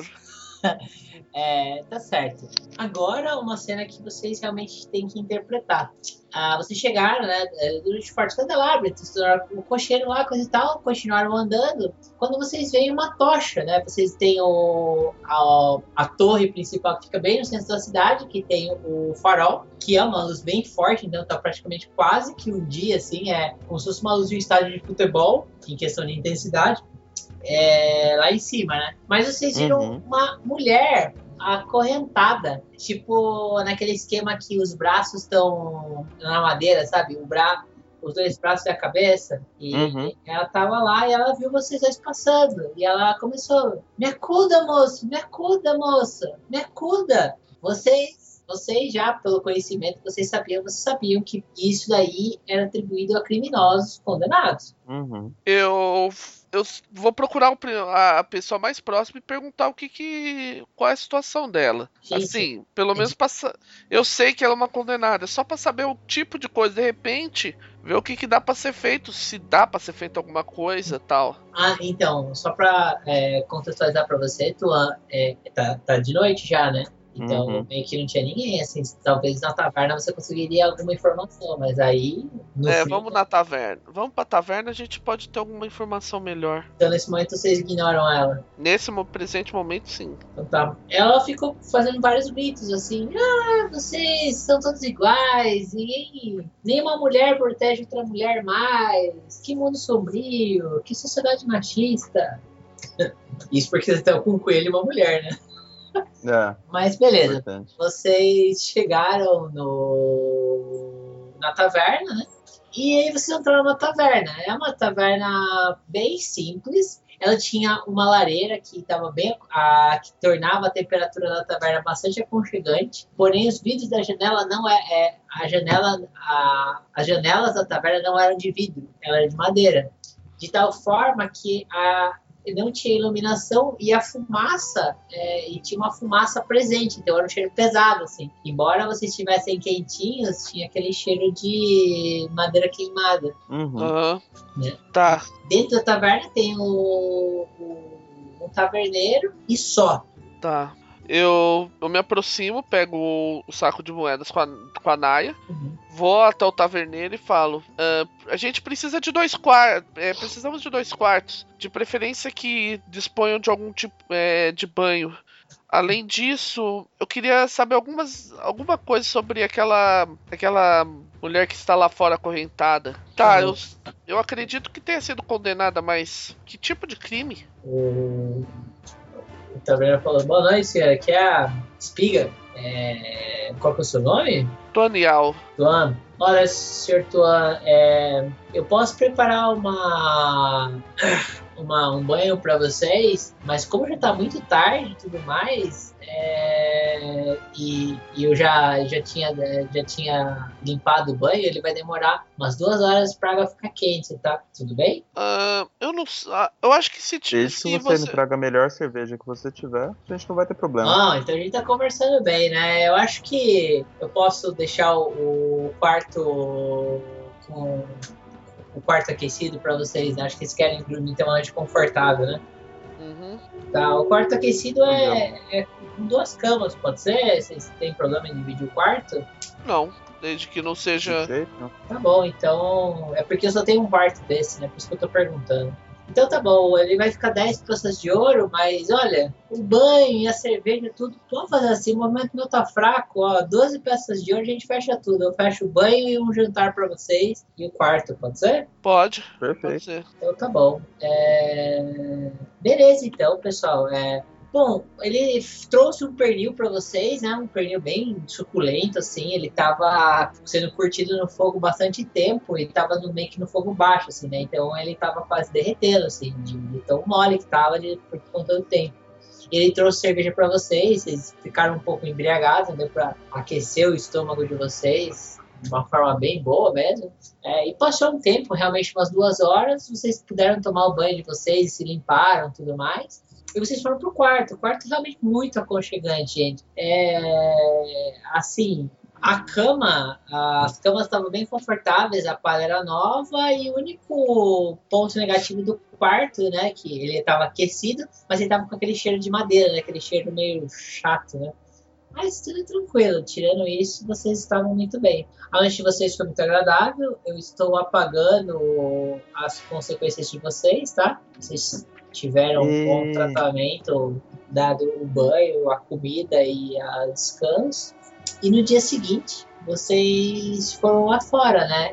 Tá certo. Agora, uma cena que vocês realmente têm que interpretar. Vocês chegaram, né, durante o Forte Candelabro, o cocheiro lá, coisa e tal, continuaram andando. Quando vocês veem uma tocha, né, vocês têm a torre principal que fica bem no centro da cidade, que tem o farol, que é uma luz bem forte, então tá praticamente quase que um dia, assim, como se fosse uma luz de um estádio de futebol, em questão de intensidade. Lá em cima, né? Mas vocês viram uma mulher acorrentada, tipo naquele esquema que os braços estão na madeira, sabe? Os 2 braços e a cabeça. E ela tava lá e ela viu vocês 2 passando. E ela começou: me acuda, moço, me acuda, moça, me acuda. Vocês já, pelo conhecimento, vocês sabiam que isso daí era atribuído a criminosos condenados. Eu vou procurar a pessoa mais próxima e perguntar qual é a situação dela. Sim, assim, pelo menos eu sei que ela é uma condenada, só pra saber o tipo de coisa, de repente, ver o que dá pra ser feito, se dá pra ser feito alguma coisa, tal. Então, só pra contextualizar pra você, Tuan, tá de noite já, né? Então, meio que não tinha ninguém, assim, talvez na taverna você conseguiria alguma informação, mas aí... Vamos na taverna. Vamos pra taverna, a gente pode ter alguma informação melhor. Então, nesse momento, vocês ignoram ela. Nesse presente momento, sim. Então, tá. Ela ficou fazendo vários gritos, assim, vocês são todos iguais, nenhuma mulher protege outra mulher mais, que mundo sombrio, que sociedade machista. Isso porque vocês estão com um coelho e uma mulher, né? Mas beleza, importante. Vocês chegaram na taverna, né? E aí vocês entraram na taverna. É uma taverna bem simples. Ela tinha uma lareira que estava que tornava a temperatura da taverna bastante aconchegante. Porém, os vidros da janela as janelas da taverna não eram de vidro, ela era de madeira. De tal forma que não tinha iluminação e a fumaça, e tinha uma fumaça presente, então era um cheiro pesado, assim. Embora vocês estivessem quentinhos, tinha aquele cheiro de madeira queimada. Né? Tá. Dentro da taverna tem um taverneiro e só. Tá. Eu me aproximo, pego o saco de moedas com a Naya, vou até o taverneiro e falo: a gente precisa de 2 quartos, precisamos de 2 quartos, de preferência que disponham de algum tipo de banho. Além disso, eu queria saber alguma coisa sobre aquela mulher que está lá fora acorrentada. Tá, eu acredito que tenha sido condenada, mas que tipo de crime? O taverneiro falou: boa noite, senhora, aqui é a Espiga. Qual que é o seu nome? Tuanial. Tuan. Olha, senhor Tuan, eu posso preparar um banho para vocês, mas como já tá muito tarde e tudo mais, e eu já tinha limpado o banho, ele vai demorar umas 2 horas pra água ficar quente, tá? Tudo bem? Eu não sei. Eu acho que se você me traga a melhor cerveja que você tiver, a gente não vai ter problema. Então a gente tá conversando bem, né? Eu acho que eu posso deixar o quarto com o quarto aquecido pra vocês, né? Acho que eles querem dormir, ter uma noite confortável, né? Tá, o quarto aquecido é com 2 camas, pode ser? Vocês têm problema em dividir o quarto? Não, desde que não seja... Tá bom, então... É porque eu só tenho um quarto desse, né? Por isso que eu tô perguntando. Então tá bom, ele vai ficar 10 peças de ouro, mas olha, o banho e a cerveja, tudo, vamos fazer assim, o movimento meu tá fraco, 12 peças de ouro, a gente fecha tudo. Eu fecho o banho e um jantar pra vocês e o quarto, pode ser? Pode. Perfeito. Pode ser. Então tá bom. Beleza então, pessoal. Bom, ele trouxe um pernil para vocês, né? Um pernil bem suculento, assim. Ele tava sendo curtido no fogo bastante tempo e tava meio que no fogo baixo, assim, né? Então ele tava quase derretendo, assim, de tão mole que tava por conta do tempo. Ele trouxe cerveja para vocês ficaram um pouco embriagados, deu para aquecer o estômago de vocês de uma forma bem boa mesmo. E passou um tempo, realmente umas 2 horas, vocês puderam tomar o banho de vocês, se limparam e tudo mais. E vocês foram pro quarto. O quarto é realmente muito aconchegante, gente. Assim, as camas estavam bem confortáveis, a palha era nova e o único ponto negativo do quarto, né, que ele estava aquecido, mas ele estava com aquele cheiro de madeira, né, aquele cheiro meio chato, né. Mas tudo tranquilo, tirando isso, vocês estavam muito bem. A noite de vocês foi muito agradável, eu estou apagando as consequências de vocês, tá? Vocês tiveram um bom tratamento, dado o banho, a comida e a descanso. E no dia seguinte, vocês foram lá fora, né?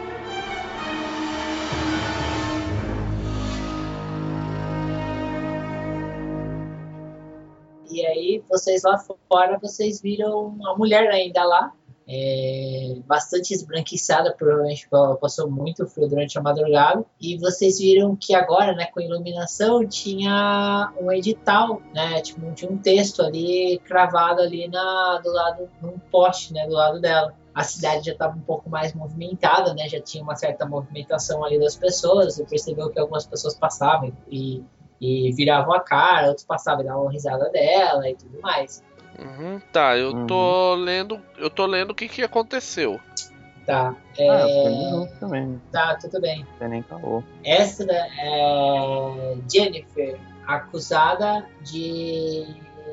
E aí, vocês lá fora, vocês viram uma mulher ainda lá, bastante esbranquiçada, provavelmente passou muito frio durante a madrugada, e vocês viram que agora, né, com iluminação, tinha um edital, né, tipo, tinha um texto ali cravado ali do lado, num poste, né, do lado dela. A cidade já estava um pouco mais movimentada, né, já tinha uma certa movimentação ali das pessoas, você percebeu que algumas pessoas passavam e viravam a cara, outros passavam e davam risada dela e tudo mais. Tá, eu tô lendo o que aconteceu. Tá. Também. Tá, tudo bem. Não tem nem caô. Essa é Jennifer, acusada de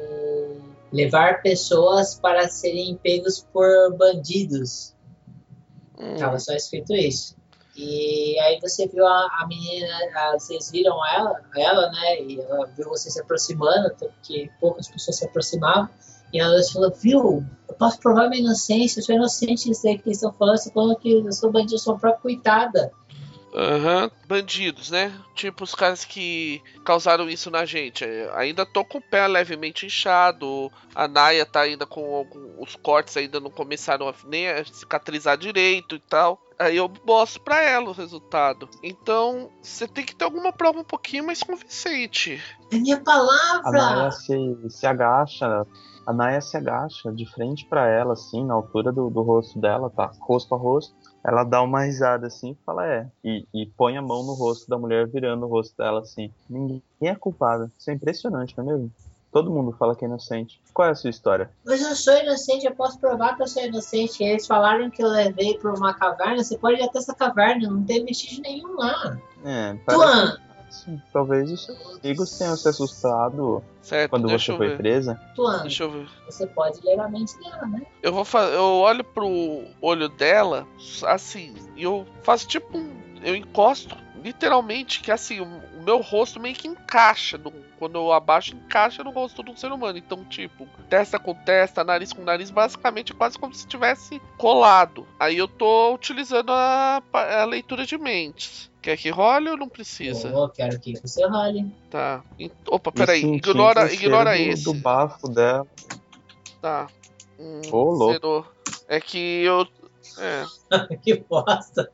levar pessoas para serem pegos por bandidos. Tava só escrito isso. E aí você viu a menina, vocês viram ela, né? E ela viu você se aproximando, porque poucas pessoas se aproximavam. E ela falou, viu, eu posso provar minha inocência, eu sou inocente disso aí que eles estão falando, você falando que eu sou bandido, eu sou uma própria coitada. Bandidos, né? Tipo os caras que causaram isso na gente. Ainda tô com o pé levemente inchado. A Naya tá ainda com os cortes, ainda não começaram nem a cicatrizar direito e tal. Aí eu mostro pra ela o resultado. Então, você tem que ter alguma prova um pouquinho mais convincente. É minha palavra! A Naya se agacha. A Naya se agacha de frente pra ela, assim, na altura do rosto dela, tá? Rosto a rosto. Ela dá uma risada assim e fala, e põe a mão no rosto da mulher, virando o rosto dela assim. Ninguém é culpado. Isso é impressionante, não é mesmo? Todo mundo fala que é inocente. Qual é a sua história? Mas eu sou inocente, eu posso provar que eu sou inocente. Eles falaram que eu levei pra uma caverna, você pode ir até essa caverna, não tem vestígio nenhum lá. Tuan! Talvez os seus amigos tenham se assustado quando você foi presa. Tuan, deixa eu ver. Você pode ler a mente dela, né? Eu olho pro olho dela, assim, e eu faço tipo eu encosto, literalmente, que assim, o meu rosto meio que encaixa, quando eu abaixo, encaixa no rosto de um ser humano. Então, tipo, testa com testa, nariz com nariz, basicamente é quase como se tivesse colado. Aí eu tô utilizando a leitura de mentes. Quer que role ou não precisa? Eu quero que você role. Tá. Opa, peraí. Ignora esse. Do bafo dela. Tá. Louco. Zerou. É que eu... Que bosta.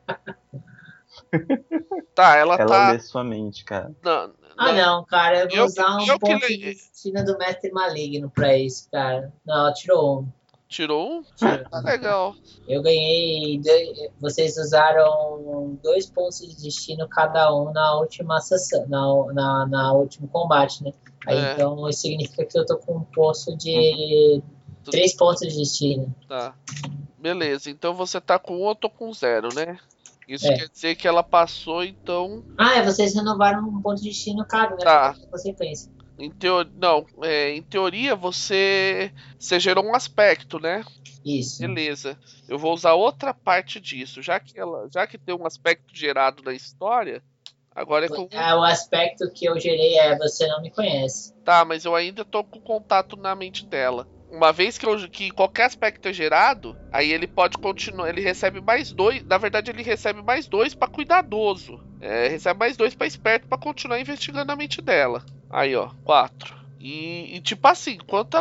Tá, ela tá... lê sua mente, cara. Não, cara. Eu vou usar um ponto de destino do mestre maligno pra isso, cara. Não, ela tirou 1. Tirou 1? Tá legal. Eu ganhei... Vocês usaram 2 pontos de destino cada um na última sessão, na último combate, né? Aí então isso significa que eu tô com um poço de 3 pontos de destino. Tá. Beleza, então você tá com 1, eu tô com 0, né? Isso quer dizer que ela passou, então... vocês renovaram um ponto de destino cada, né? Tá. Você pensa. Em teoria você gerou um aspecto, né? Isso. Beleza. Eu vou usar outra parte disso. Já que tem um aspecto gerado na história, agora é com... o aspecto que eu gerei você não me conhece. Tá, mas eu ainda tô com contato na mente dela. Uma vez que qualquer aspecto é gerado, aí ele pode continuar, ele recebe mais 2, na verdade ele recebe mais 2 pra cuidadoso. Recebe mais 2 pra esperto pra continuar investigando a mente dela. Aí, ó, 4. E tipo assim, enquanto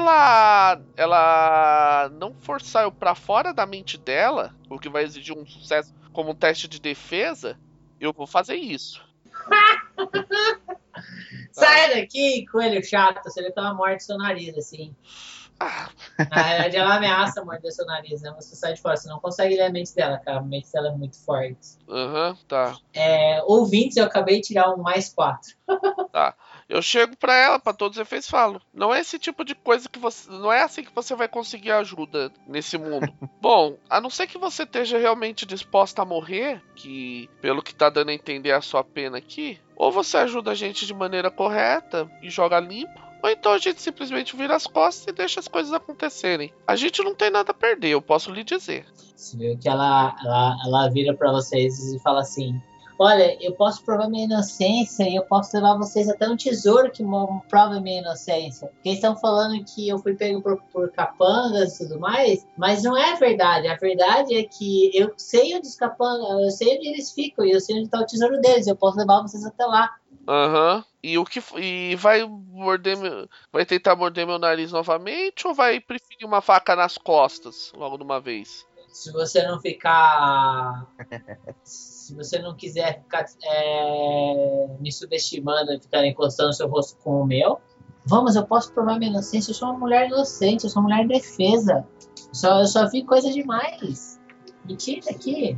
ela não forçar eu pra fora da mente dela, o que vai exigir um sucesso como um teste de defesa, eu vou fazer isso. Sai daqui, coelho chato. Você vê que ela morde seu nariz, assim. Na verdade, ela ameaça morder seu nariz, né? Você sai de fora, você não consegue ler a mente dela, cara. A mente dela é muito forte. Tá. Ouvintes, eu acabei de tirar um +4. Tá. Eu chego pra ela, pra todos os efeitos, falo: não é esse tipo de coisa que você. Não é assim que você vai conseguir ajuda nesse mundo. Bom, a não ser que você esteja realmente disposta a morrer, que pelo que tá dando a entender é a sua pena aqui, ou você ajuda a gente de maneira correta e joga limpo, ou então a gente simplesmente vira as costas e deixa as coisas acontecerem. A gente não tem nada a perder, eu posso lhe dizer. Você vê que ela vira pra vocês e fala assim: olha, eu posso provar minha inocência e eu posso levar vocês até um tesouro que prova minha inocência. Porque estão falando que eu fui pego por capangas e tudo mais, mas não é verdade. A verdade é que eu sei onde os capangas, eu sei onde eles ficam e eu sei onde está o tesouro deles. Eu posso levar vocês até lá. E vai tentar morder meu nariz novamente ou vai preferir uma faca nas costas logo de uma vez? Se você não ficar. Se você não quiser ficar me subestimando e ficar encostando seu rosto com o meu, vamos, eu posso provar minha inocência. Eu sou uma mulher inocente, eu sou uma mulher defesa. Eu só vi coisa demais. Me tira aqui.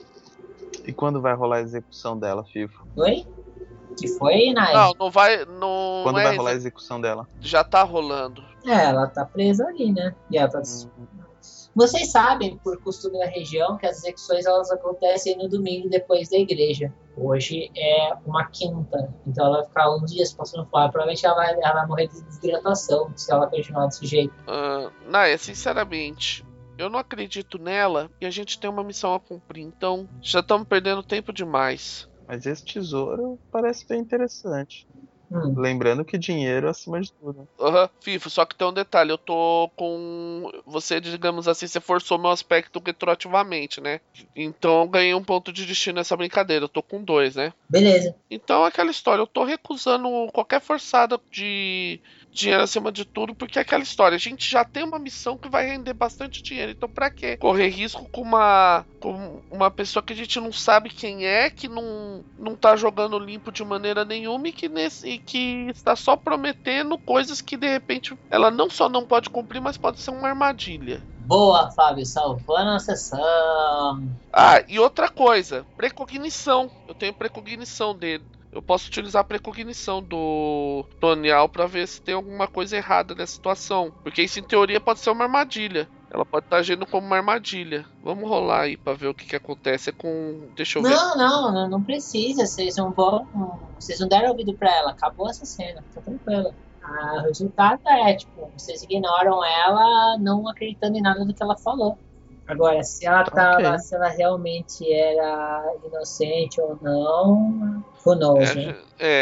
E quando vai rolar a execução dela, Fifo? Oi? Que foi, Nai? Não vai. Não quando vai rolar a execução dela? Já tá rolando. Ela tá presa ali, né? E ela tá. Vocês sabem, por costume da região, que as execuções elas acontecem no domingo depois da igreja. Hoje é uma quinta, então ela vai ficar uns dias passando fora. Provavelmente ela vai morrer de desidratação se ela continuar desse jeito. Naya, sinceramente, eu não acredito nela e a gente tem uma missão a cumprir, então já estamos perdendo tempo demais. Mas esse tesouro parece bem interessante. Lembrando que dinheiro acima de tudo. Fifo, só que tem um detalhe, eu tô com... Você, digamos assim, você forçou meu aspecto retroativamente, né? Então eu ganhei um ponto de destino nessa brincadeira, eu tô com 2, né? Beleza. Então aquela história, eu tô recusando qualquer forçada de dinheiro acima de tudo, porque é aquela história, a gente já tem uma missão que vai render bastante dinheiro, então pra quê? Correr risco com uma pessoa que a gente não sabe quem é, que não tá jogando limpo de maneira nenhuma e que está só prometendo coisas que de repente ela não só não pode cumprir, mas pode ser uma armadilha. Boa, Fábio, salvando a sessão. E outra coisa, precognição. Eu tenho precognição dele. Eu posso utilizar a precognição do Tonial pra ver se tem alguma coisa errada nessa situação. Porque isso, em teoria, pode ser uma armadilha. Ela pode estar agindo como uma armadilha. Vamos rolar aí pra ver o que acontece. Deixa eu ver. Não precisa. Vocês não deram ouvido pra ela. Acabou essa cena. Tá tranquilo. O resultado vocês ignoram ela não acreditando em nada do que ela falou. Agora, se ela se ela realmente era inocente ou não, who knows, né?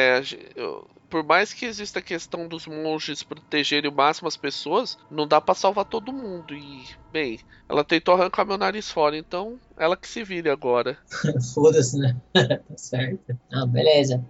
Por mais que exista a questão dos monges protegerem o máximo as pessoas, não dá pra salvar todo mundo. E, bem, ela tentou arrancar meu nariz fora, então ela que se vire agora. Foda-se, né? Tá certo. Não, beleza.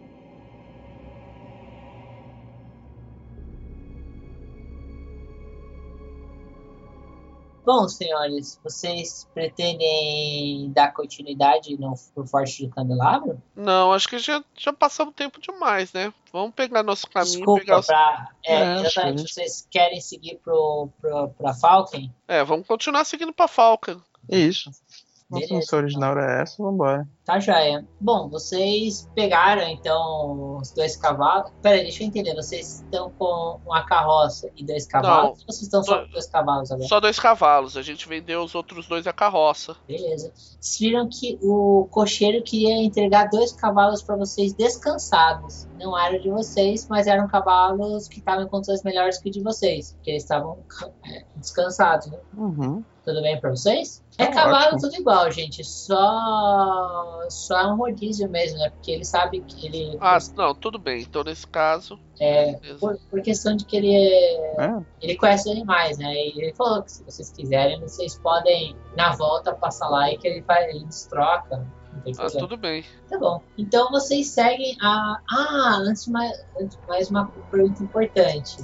Bom, senhores, vocês pretendem dar continuidade pro Forte do Candelabro? Não, acho que já passamos tempo demais, né? Vamos pegar nosso caminho. Desculpa, exatamente. Vocês querem seguir pra Falken? Vamos continuar seguindo pra Falken. Isso. Beleza, Nossa missão original era essa, vambora. Tá joia. Bom, vocês pegaram então os 2 cavalos. Peraí, deixa eu entender. Vocês estão com uma carroça e 2 cavalos? Ou vocês estão só com 2 cavalos agora? Só 2 cavalos. A gente vendeu os outros 2 a carroça. Beleza. Vocês viram que o cocheiro queria entregar 2 cavalos para vocês descansados. Não eram de vocês, mas eram cavalos que estavam em condições melhores que o de vocês. Porque eles estavam descansados, né? Tudo bem pra vocês? Cavalo ótimo. Tudo igual, gente. Só é um rodízio mesmo, né? Porque ele sabe que ele... não, tudo bem. Então, nesse caso... Por questão de que ele conhece os animais, né? E ele falou que se vocês quiserem, vocês podem, na volta, passar lá e que ele destroca. Não tem Ah, problema. tudo bem. Tá bom. Então vocês seguem a. Antes de mais uma pergunta importante.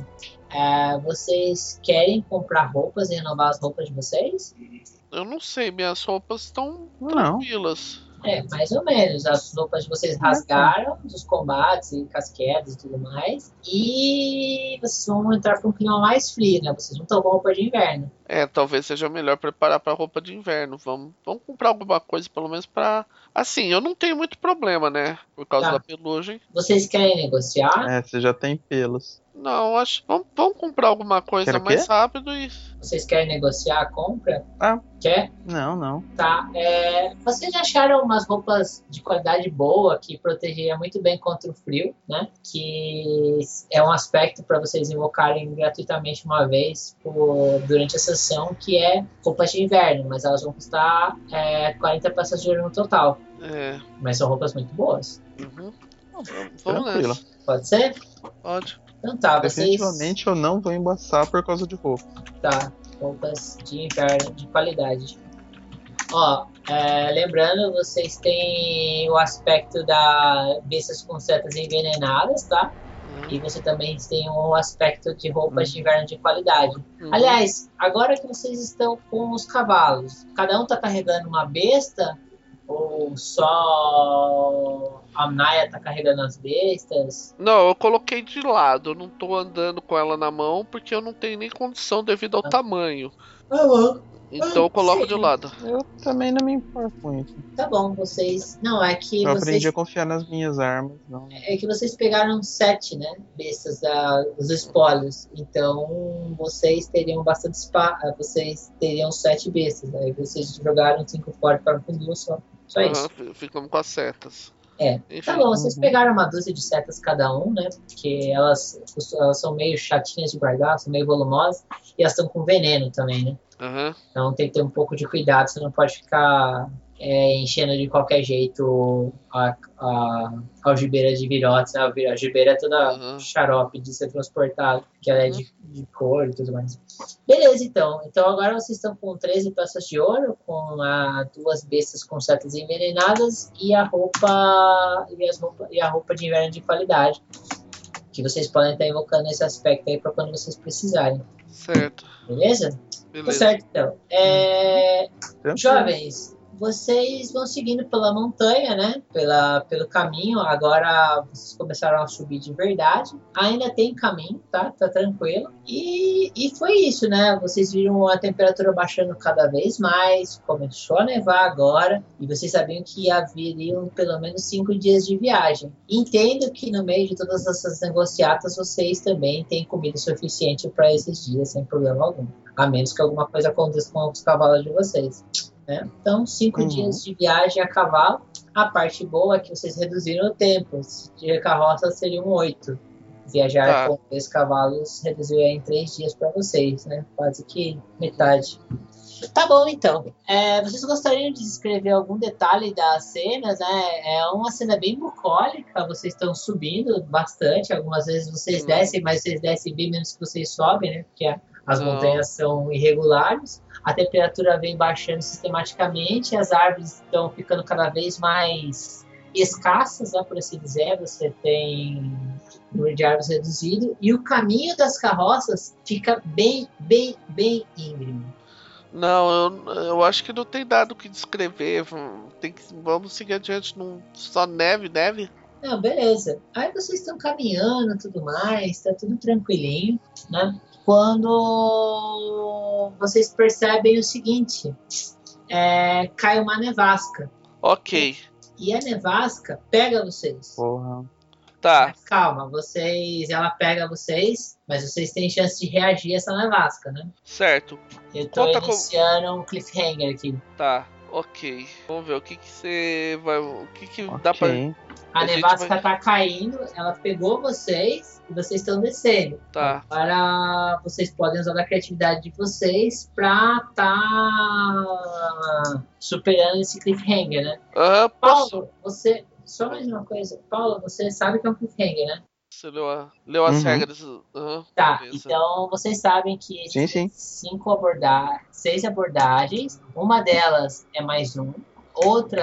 Vocês querem comprar roupas e renovar as roupas de vocês? Eu não sei, minhas roupas estão Não. tranquilas. Mais ou menos. As roupas de vocês rasgaram dos combates e casquedas e tudo mais. E vocês vão entrar para um clima mais frio, né? Vocês não estão com roupa de inverno. Talvez seja melhor preparar pra roupa de inverno. Vamos comprar alguma coisa, pelo menos pra... Assim, eu não tenho muito problema, né? Por causa Tá. da pelugem. Vocês querem negociar? Você já tem pelos. Não, acho... Vamos comprar alguma coisa Quer o mais quê? rápido e... Vocês querem negociar a compra? Ah. Quer? Não. Tá. Vocês acharam umas roupas de qualidade boa que protegeria muito bem contra o frio, né? Que é um aspecto para vocês invocarem gratuitamente uma vez durante a sessão, que é roupas de inverno, mas elas vão custar 40 peças de ouro no total. Mas são roupas muito boas. Uhum. Vamos Tranquilo. nessa. Pode ser? Pode. Então tá, Definitivamente eu não vou embaçar por causa de roupa. Tá, roupas de inverno de qualidade. Lembrando, vocês têm o aspecto da bestas com setas envenenadas, tá? E você também tem um aspecto de roupas de inverno de qualidade. Aliás, agora que vocês estão com os cavalos, cada um tá carregando uma besta? Ou só a Naya tá carregando as bestas? Não, eu coloquei de lado. Eu não tô andando com ela na mão porque eu não tenho nem condição devido ao tamanho. Tá bom. Então eu coloco de lado. Eu também não me importo com isso. Tá bom, vocês... Não, é que Eu vocês... aprendi a confiar nas minhas armas. Não. É que vocês pegaram 7, né? Bestas dos espólios. Então, vocês teriam bastante vocês teriam 7 bestas. Né? Vocês jogaram 5 fora para com 2 só. Só isso. Ficamos com as setas. Enfim. Tá bom, vocês pegaram uma dúzia de setas cada um, né? Porque elas são meio chatinhas de guardar, são meio volumosas. E elas estão com veneno também, né? Então tem que ter um pouco de cuidado, você não pode ficar enchendo de qualquer jeito a algibeira de virotes, né? A algibeira é toda xarope de ser transportado, que ela é de couro e tudo mais. Beleza, então. Então agora vocês estão com 13 peças de ouro, com 2 bestas com setas envenenadas e a roupa de inverno de qualidade, que vocês podem estar invocando esse aspecto aí para quando vocês precisarem. Certo. Beleza? Tá certo, então. Jovens, vocês vão seguindo pela montanha, né? Pelo caminho. Agora vocês começaram a subir de verdade. Ainda tem caminho, tá? Tá tranquilo. E foi isso, né? Vocês viram a temperatura baixando cada vez mais. Começou a nevar agora. E vocês sabiam que haveriam pelo menos 5 dias de viagem. Entendo que no meio de todas essas negociatas, vocês também têm comida suficiente para esses dias, sem problema algum. A menos que alguma coisa aconteça com os cavalos de vocês. Né? Então, 5 dias de viagem a cavalo. A parte boa é que vocês reduziram o tempo. De carroça seriam 8. Viajar com 3 cavalos reduziu em 3 dias para vocês, né? Quase que metade. Tá bom, então. Vocês gostariam de descrever algum detalhe das cenas, né? É uma cena bem bucólica. Vocês estão subindo bastante. Algumas vezes vocês descem, mas vocês descem bem menos que vocês sobem, né? Porque as montanhas são irregulares, a temperatura vem baixando sistematicamente, as árvores estão ficando cada vez mais escassas, né, por assim dizer. Você tem o número de árvores reduzido e o caminho das carroças fica bem íngreme. Não, eu acho que não tem dado o que descrever. Vamos seguir adiante. Só neve. Não, beleza. Aí vocês estão caminhando e tudo mais, tá tudo tranquilinho, né? Quando vocês percebem o seguinte, cai uma nevasca. Ok. E a nevasca pega vocês. Porra. Tá. Mas calma, ela pega vocês, mas vocês têm chance de reagir a essa nevasca, né? Certo. Eu tô iniciando um cliffhanger aqui. Tá, ok. Vamos ver o que você vai... O que dá pra... A nevasca tá caindo, ela pegou vocês e vocês estão descendo. Tá. Agora vocês podem usar a criatividade de vocês pra superando esse cliffhanger, né? Paulo, você... Só mais uma coisa. Paulo, você sabe que é um cliffhanger, né? Você leu as regras. Tá, beleza. Então vocês sabem que sim. 6 abordagens, uma delas é mais 1, outra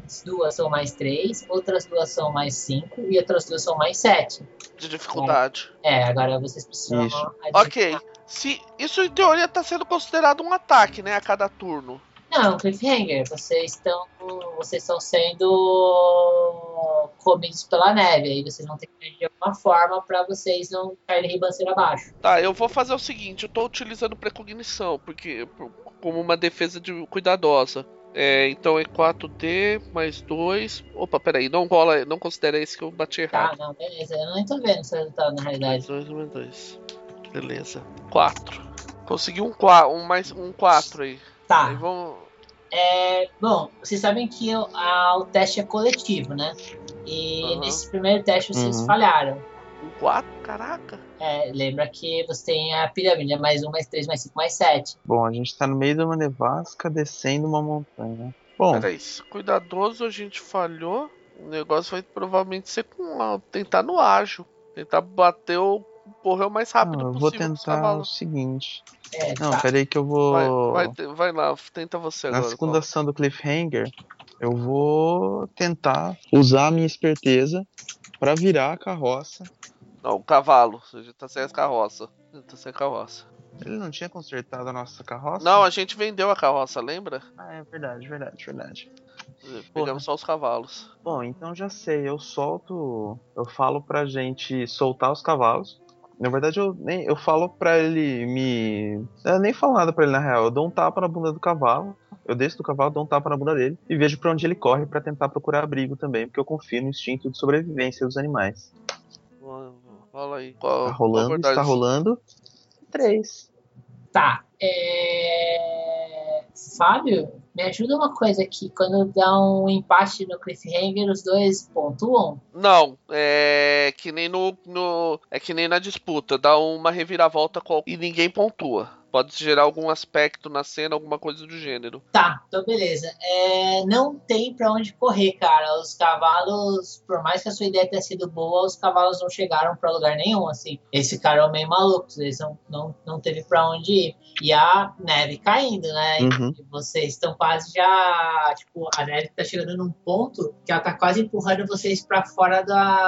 duas são mais 3, outras duas são mais 5 e outras duas são mais 7. De dificuldade. Agora vocês precisam Isso. Ok. Se isso em teoria tá sendo considerado um ataque, né? A cada turno. Não, cliffhanger, vocês estão sendo comidos pela neve, aí vocês vão ter que agir de alguma forma pra vocês não caírem ribanceira abaixo. Tá, eu vou fazer o seguinte, eu tô utilizando precognição, como uma defesa cuidadosa. Então é 4D mais 2. Opa, peraí, não rola, não considera esse que eu bati errado. Tá, não, beleza, eu nem tô vendo o seu resultado na realidade. 2. Beleza. 4. Consegui um 4 aí. Tá. Aí vamos. Bom, vocês sabem que o teste é coletivo, né? E nesse primeiro teste vocês falharam. Um 4? Caraca. Lembra que você tem a pirâmide, mais 1, mais 3, mais 5, mais 7. Bom, a gente tá no meio de uma nevasca descendo uma montanha. Bom, Peraí, cuidadoso a gente falhou. O negócio vai provavelmente ser tentar no ágil. Tentar bater ou correr o mais rápido eu possível. vou com os tentar o cavalos. seguinte. Não, Tá. peraí que eu vou... Vai lá, tenta você Na agora. segunda ação do Cliffhanger, eu vou tentar usar a minha esperteza pra virar a carroça. Não, o cavalo. A gente tá sem as carroça. Ele não tinha consertado a nossa carroça? Não, a gente vendeu a carroça, lembra? Ah, é verdade. Pegamos só os cavalos. Bom, então já sei, eu falo pra gente soltar os cavalos. Na verdade, eu falo pra ele eu nem falo nada pra ele na real, eu dou um tapa na bunda do cavalo. Eu desço do cavalo, dou um tapa na bunda dele e vejo pra onde ele corre pra tentar procurar abrigo também, porque eu confio no instinto de sobrevivência dos animais. Fala aí. Está rolando. 3. Tá. Fábio, me ajuda uma coisa aqui. Quando dá um empate no cliffhanger, os dois pontuam? Não, é que nem é que nem na disputa, dá uma reviravolta e ninguém pontua. Pode gerar algum aspecto na cena, alguma coisa do gênero. Tá, então beleza. Não tem pra onde correr, cara. Os cavalos, por mais que a sua ideia tenha sido boa, os cavalos não chegaram pra lugar nenhum, assim. Eles ficaram meio malucos, eles não teve pra onde ir. E a neve caindo, né? E vocês estão quase já... Tipo, a neve tá chegando num ponto que ela tá quase empurrando vocês pra fora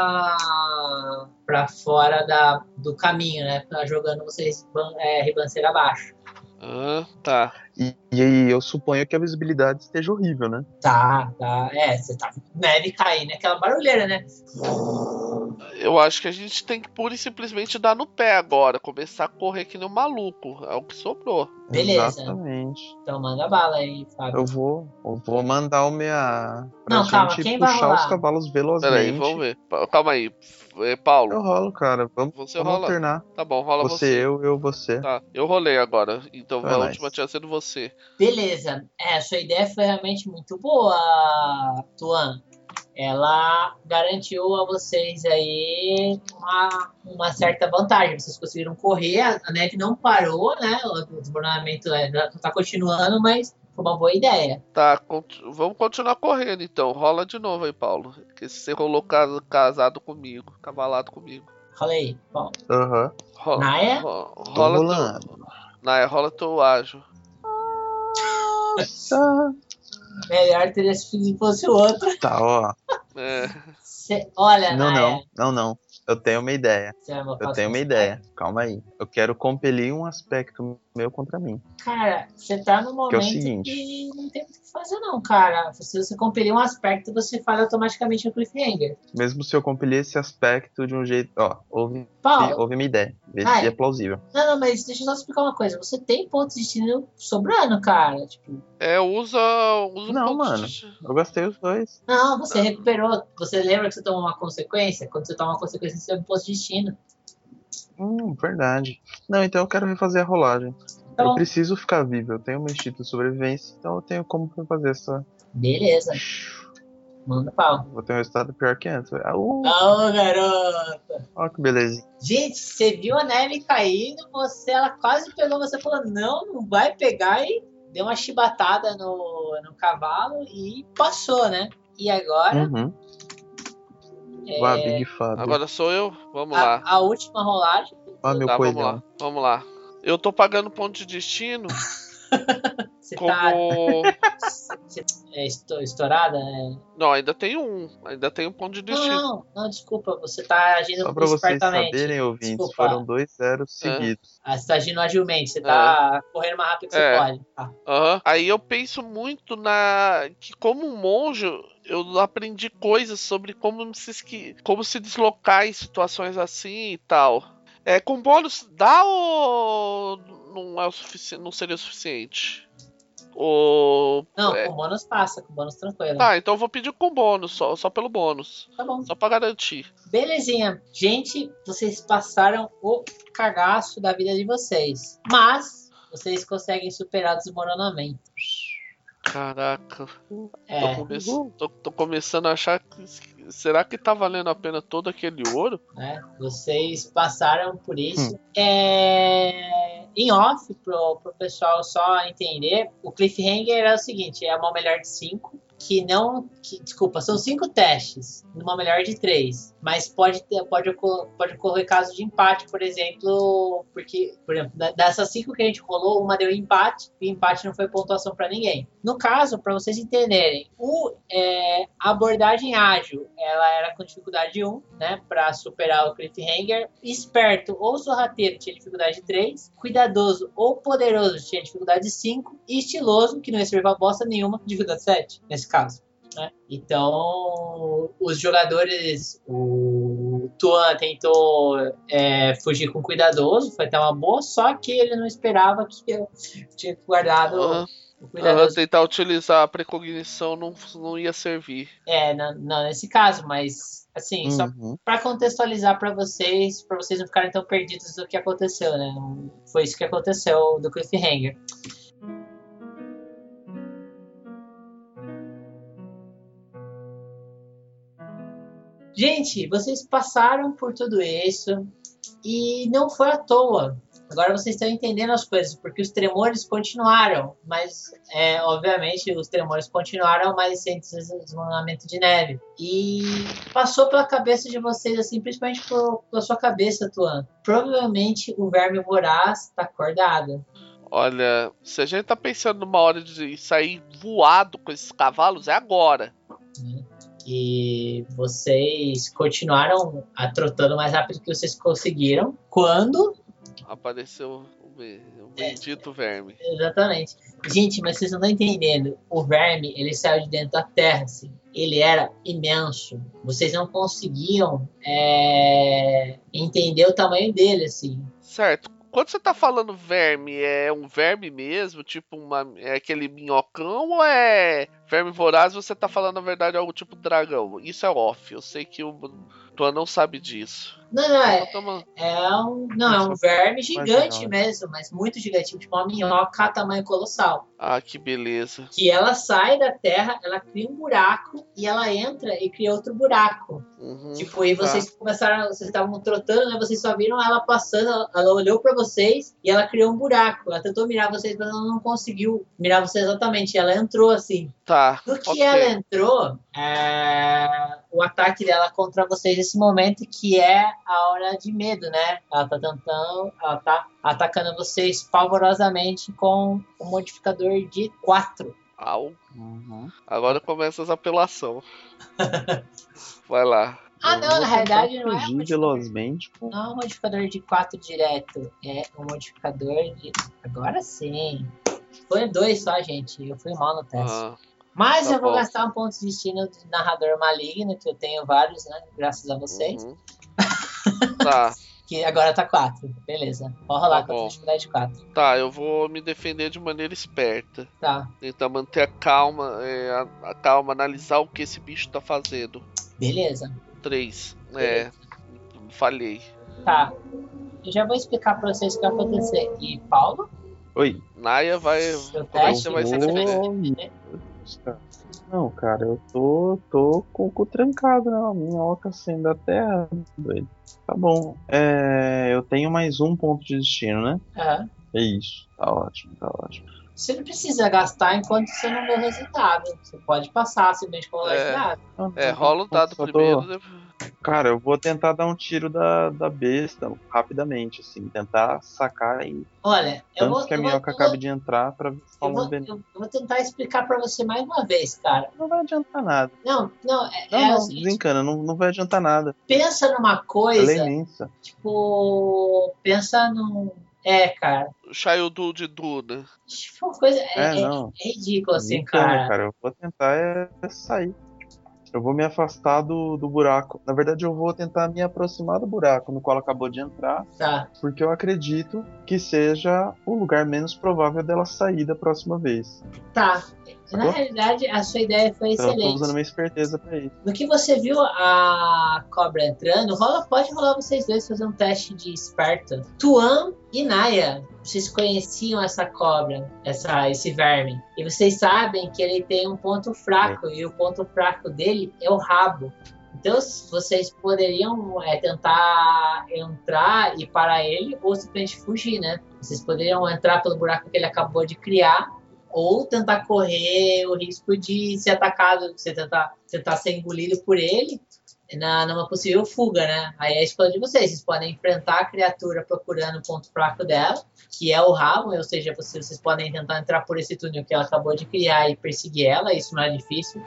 do caminho, né? Tá jogando vocês ribanceira abaixo. Tá. E aí eu suponho que a visibilidade esteja horrível, né? Tá. Você tá neve caindo, aquela barulheira, né? Eu acho que a gente tem que pura e simplesmente dar no pé agora. Começar a correr que nem um maluco. É o que sobrou. Beleza. Exatamente. Então manda bala aí, Fábio. Eu vou mandar o minha... Pra Não, gente calma, quem vai puxar rolar? os cavalos velozmente. Peraí, vamos ver. Calma aí. Paulo. Eu rolo, cara. Vamos rola? alternar. Tá bom, rola você. Eu, você. Tá, eu rolei agora. Então Então a nice. última tinha sido você. Beleza. Sua ideia foi realmente muito boa, Tuan. Ela garantiu a vocês aí uma certa vantagem. Vocês conseguiram correr, a neve não parou, né? O desmoronamento tá continuando, mas foi uma boa ideia. Tá, vamos continuar correndo então. Rola de novo aí, Paulo. Que você rolou cavalado comigo. Rola aí, Paulo. Naia? Rola Naia, rola teu ágil. Melhor teria sido se fosse o outro. Tá, ó. Olha, Não. Eu tenho uma ideia. Calma aí. Eu quero compelir um aspecto meu contra mim. Cara, você tá no momento que é o seguinte. que não tem muito o que fazer não, cara. Se você compelir um aspecto, você faz automaticamente o cliffhanger. Mesmo se eu compelir esse aspecto de um jeito... Ó, ouve minha ideia. Vê se é plausível. Não, mas deixa eu só explicar uma coisa. Você tem pontos de destino sobrando, cara. Tipo... Usa não, mano. Eu gastei os dois. Não, você recuperou. Você lembra que você tomou uma consequência? Quando você toma uma consequência, você tem um ponto de destino. Verdade. Não, então eu quero refazer a rolagem. Tá eu bom. preciso ficar vivo. Eu tenho meu instinto de sobrevivência, então eu tenho como fazer essa... Beleza. Manda pau. Vou ter um resultado pior que antes. Garota! Ó, que beleza. Gente, você viu a neve caindo, ela quase pegou, você falou, não vai pegar, e deu uma chibatada no cavalo e passou, né? E agora... Big Fábio. Agora sou eu? Vamos lá. A última rolagem. Meu coelhão. Vamos lá. Eu tô pagando ponto de destino Você tá Como. estourada? Né? Não, ainda tem um. Ainda tem um ponto de destino. Não, desculpa. Você tá agindo Só pra vocês espertamente. saberem, ouvintes, Desculpa. foram 2 zeros seguidos. Você tá agindo agilmente. Você tá correndo mais rápido que você pode. Tá. Aí eu penso muito que como um monge eu aprendi coisas sobre como se deslocar em situações assim e tal. Com bônus dá ou não é o suficiente? Não seria o suficiente? Não, com bônus passa, com bônus tranquilo. Tá, então eu vou pedir com bônus, só pelo bônus. Tá bom. Só pra garantir. Belezinha. Gente, vocês passaram o cagaço da vida de vocês. Mas vocês conseguem superar o desmoronamento. Caraca. Tô começando a achar que... Será que tá valendo a pena todo aquele ouro? Vocês passaram por isso. Em off, pro pessoal só entender, o cliffhanger é o seguinte, é uma melhor de 5, desculpa, são 5 testes, numa melhor de 3, mas pode ocorrer caso de empate, por exemplo, porque, por exemplo, dessas 5 que a gente rolou, uma deu empate, e empate não foi pontuação para ninguém. No caso, para vocês entenderem, a abordagem ágil, ela era com dificuldade 1, né, para superar o cliffhanger. Esperto ou sorrateiro tinha dificuldade 3, cuidadoso ou poderoso tinha dificuldade 5, e estiloso, que não ia servir pra bosta nenhuma, dificuldade 7, nesse caso. Né? Então, os jogadores, o Tuan tentou fugir com cuidadoso, foi até uma boa, só que ele não esperava que eu tinha guardado... Tentar utilizar a precognição não ia servir. Não nesse caso, mas assim, só para contextualizar para vocês não ficarem tão perdidos do que aconteceu, né? Foi isso que aconteceu do cliffhanger. Gente, vocês passaram por tudo isso e não foi à toa. Agora vocês estão entendendo as coisas, porque os tremores continuaram, mas, obviamente, os tremores continuaram, mas sem desmoronamento de neve. E passou pela cabeça de vocês, assim, principalmente pela sua cabeça, Tuan. Provavelmente o verme voraz está acordado. Olha, se a gente tá pensando numa hora de sair voado com esses cavalos, é agora. E vocês continuaram trotando mais rápido que vocês conseguiram. Quando... apareceu o bendito verme. Exatamente. Gente, mas vocês não estão entendendo. O verme, ele saiu de dentro da terra, assim. Ele era imenso. Vocês não conseguiam entender o tamanho dele, assim. Certo. Quando você tá falando verme, é um verme mesmo? Tipo, é aquele minhocão ou é verme voraz? Você tá falando, na verdade, algo tipo dragão? Isso é off. Eu sei que o Tuan não sabe disso. É um verme gigante mesmo, mas muito gigante, tipo uma minhoca tamanho colossal. Ah, que beleza. Que ela sai da terra, ela cria um buraco e ela entra e cria outro buraco. Tipo, e vocês vocês estavam trotando, né? Vocês só viram ela passando, ela olhou pra vocês e ela criou um buraco. Ela tentou mirar vocês, mas ela não conseguiu mirar vocês exatamente. Ela entrou assim. Tá. No que ela entrou, o ataque dela contra vocês nesse momento, que é a hora de medo, né? Ela tá atacando vocês pavorosamente com um modificador de 4. Au. Agora começa as apelações. Vai lá. Não, na realidade não é um modificador de 4 direto. É um modificador de... Agora sim. Foi 2 só, gente. Eu fui mal no teste. Mas eu vou gastar um ponto de destino de narrador maligno, que eu tenho vários, né? Graças a vocês. Tá. Que agora tá 4. Beleza. Pode rolar com a dificuldade de 4. Tá, eu vou me defender de maneira esperta. Tá. Tentar manter a calma, analisar o que esse bicho tá fazendo. Beleza. 3. Falhei. Tá. Eu já vou explicar pra vocês o que vai acontecer. E Paulo? Oi. Naya vai... Teste, vai ser Não, cara, eu tô com o cu trancado na minhoca saindo da terra, doido. Tá bom. Eu tenho mais um ponto de destino, né? É isso. Tá ótimo. Você não precisa gastar enquanto você não vê o resultado. Você pode passar simplesmente com o resultado. rola o dado primeiro. Cara, eu vou tentar dar um tiro da besta rapidamente, assim. Tentar sacar e Olha, antes que a minhoca acabe de entrar pra ver se rola um veneno. eu vou tentar explicar pra você mais uma vez, cara. Não vai adiantar nada. Não, Não, o seguinte, desencana, não vai adiantar nada. pensa numa Ela é coisa, imensa. tipo, pensa num... cara. O Shaiudu de Duna. Tipo, uma coisa, Não. é ridículo, assim, Desencana, cara. Eu vou tentar sair. Eu vou me afastar do buraco. Na verdade, eu vou tentar me aproximar do buraco no qual ela acabou de entrar, Tá, porque eu acredito que seja o lugar menos provável dela sair da próxima vez. tá. Na Sacou? realidade, a sua ideia foi Então eu tô excelente. usando minha esperteza pra isso. No que você viu a cobra entrando, pode rolar vocês dois fazer um teste de esperto. Tuan e Naya, vocês conheciam essa cobra, esse verme. E vocês sabem que ele tem um ponto fraco, e o ponto fraco dele é o rabo. Então vocês poderiam tentar entrar e parar ele, ou simplesmente fugir, né? Vocês poderiam entrar pelo buraco que ele acabou de criar, ou tentar correr o risco de ser atacado, você tentar ser engolido por ele numa possível fuga, né? Aí é a escolha de vocês. Vocês podem enfrentar a criatura procurando o ponto fraco dela, que é o rabo, ou seja, vocês podem tentar entrar por esse túnel que ela acabou de criar e perseguir ela, isso não é difícil,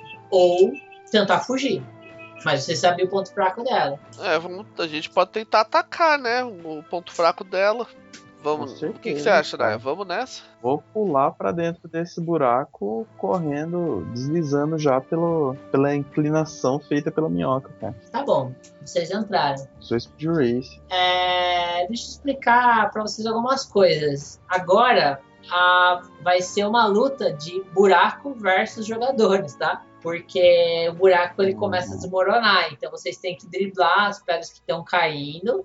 ou tentar fugir. Mas você sabe o ponto fraco dela. A gente pode tentar atacar, né? O ponto fraco dela. Vamos. Com certeza, O que você acha, cara. Naya? Vamos nessa? Vou pular pra dentro desse buraco, correndo, deslizando já pela inclinação feita pela minhoca, cara. Tá bom, vocês entraram. Sou Speed Race. Deixa eu explicar pra vocês algumas coisas. Agora vai ser uma luta de buraco versus jogadores, tá? Porque o buraco ele começa a desmoronar, então vocês têm que driblar as pedras que estão caindo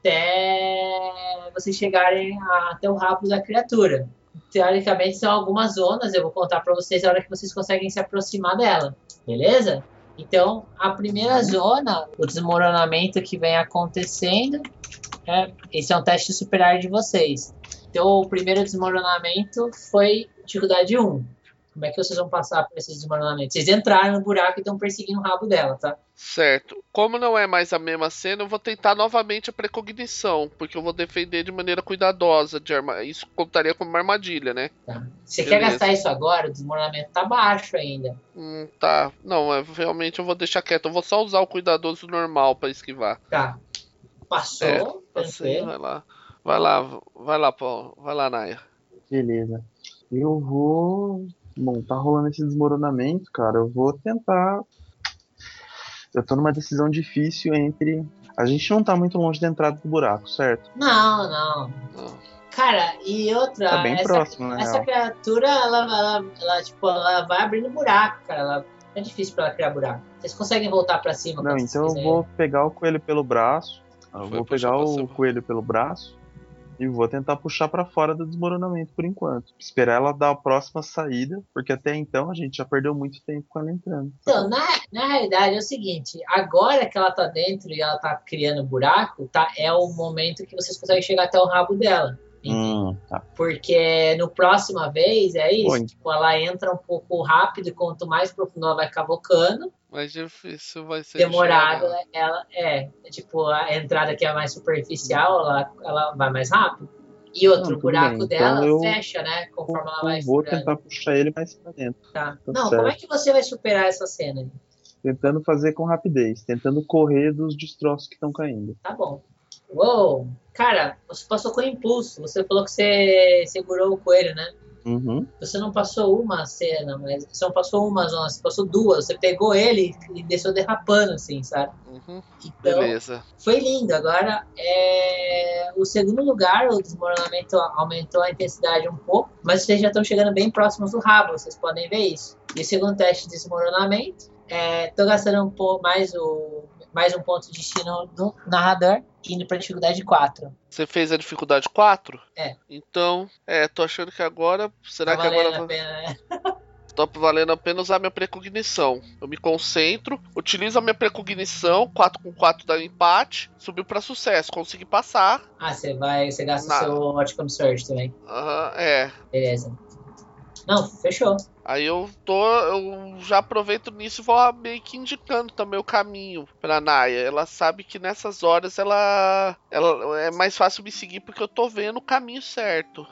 até vocês chegarem até o rabo da criatura. Teoricamente são algumas zonas, eu vou contar pra vocês a hora que vocês conseguem se aproximar dela, beleza? Então, a primeira zona, o desmoronamento que vem acontecendo, esse é um teste superar de vocês. Então, o primeiro desmoronamento foi dificuldade 1. Como é que vocês vão passar por esse desmoronamento? Vocês entraram no buraco e estão perseguindo o rabo dela, tá? Certo. Como não é mais a mesma cena, eu vou tentar novamente a precognição, porque eu vou defender de maneira cuidadosa. Isso contaria como uma armadilha, né? Tá. Você Beleza. quer gastar isso agora? O desmoronamento tá baixo ainda. Tá. Não, realmente eu vou deixar quieto. Eu vou só usar o cuidadoso normal pra esquivar. Tá. Passou, Passei, tranquilo. vai lá, Paulo. Vai lá, Naya. Beleza. Eu vou... Bom, tá rolando esse desmoronamento, cara. Eu vou tentar... Eu tô numa decisão difícil entre... A gente não tá muito longe da entrada do buraco, certo? Não. Cara, e outra... Tá bem próximo, né? Essa criatura, ela vai abrindo buraco, cara. É difícil pra ela criar buraco. Vocês conseguem voltar pra cima? Não, então eu vou pegar o coelho pelo braço. Eu vou pegar o coelho pelo braço e vou tentar puxar pra fora do desmoronamento por enquanto. Esperar ela dar a próxima saída, porque até então a gente já perdeu muito tempo com ela entrando. Então, na realidade é o seguinte, agora que ela tá dentro e ela tá criando buraco, tá, é o momento que vocês conseguem chegar até o rabo dela. Tá. Porque no próxima vez é isso, Bom, tipo, ela entra um pouco rápido e quanto mais profundo ela vai cavocando, mais difícil vai ser. demorada ela tipo, a entrada que é mais superficial, ela vai mais rápido. E outro, o buraco bem. dela Então fecha, né? Conforme ela vai vou explorando. tentar puxar ele mais pra dentro. Tá. Tá Não, certo. como é que você vai superar essa cena? Tentando fazer com rapidez, tentando correr dos destroços que estão caindo. Tá bom. Uou! Cara, você passou com impulso. Você falou que você segurou o coelho, né? Uhum. Você não passou uma cena, mas você não passou uma zona, você passou duas. Você pegou ele e desceu derrapando, assim, sabe? Uhum. Então, Beleza. foi lindo. Agora, o segundo lugar, o desmoronamento aumentou a intensidade um pouco, mas vocês já estão chegando bem próximos do rabo, vocês podem ver isso. E o segundo teste de desmoronamento, tô gastando mais um ponto de destino do narrador, indo pra dificuldade 4. Você fez a dificuldade 4? É. Então, tô achando que agora... Será Tá que agora... valendo a pena, né? Tá valendo a pena usar minha precognição. Eu me concentro, utilizo a minha precognição, 4 com 4 dá empate, subiu pra sucesso, consegui passar. Você gasta o seu Outcome Surge também. Aham, Beleza. Não, fechou. Aí eu já aproveito nisso e vou meio que indicando também o caminho pra Naya. Ela sabe que nessas horas ela é mais fácil me seguir porque eu tô vendo o caminho certo.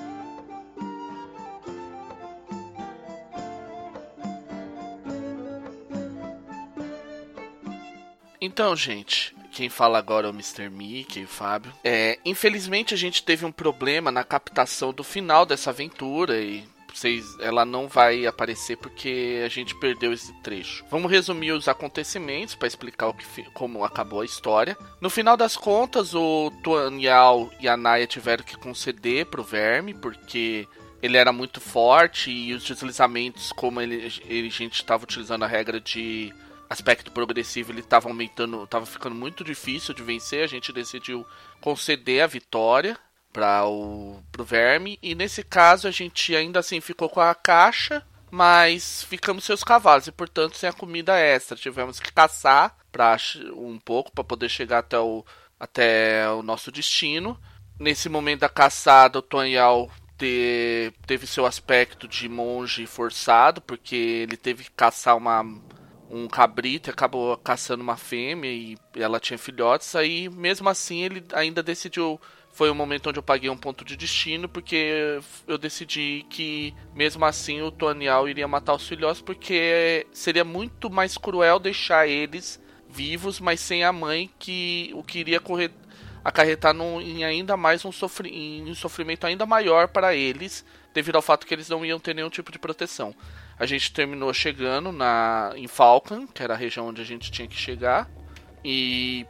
Então, gente, quem fala agora é o Mr. Mickey, o Fábio. Infelizmente a gente teve um problema na captação do final dessa aventura e ela não vai aparecer porque a gente perdeu esse trecho. Vamos resumir os acontecimentos para explicar como acabou a história. No final das contas, o Tuan Yao e a Naya tiveram que conceder pro Verme porque ele era muito forte e os deslizamentos, como a gente estava utilizando a regra de aspecto progressivo, ele estava aumentando, estava ficando muito difícil de vencer. A gente decidiu conceder a vitória pro Verme, e nesse caso a gente ainda assim ficou com a caixa, mas ficamos sem os cavalos e portanto sem a comida extra. Tivemos que caçar um pouco para poder chegar até o nosso destino. Nesse momento da caçada, o Tuan Yao teve seu aspecto de monge forçado, porque ele teve que caçar um cabrito e acabou caçando uma fêmea e ela tinha filhotes. Aí mesmo assim ele ainda decidiu. Foi um momento onde eu paguei um ponto de destino, porque eu decidi que, mesmo assim, o Tuan Yao iria matar os filhotes, porque seria muito mais cruel deixar eles vivos, mas sem a mãe, o que iria acarretar em ainda mais um sofrimento ainda maior para eles, devido ao fato que eles não iam ter nenhum tipo de proteção. A gente terminou chegando em Falcon, que era a região onde a gente tinha que chegar, e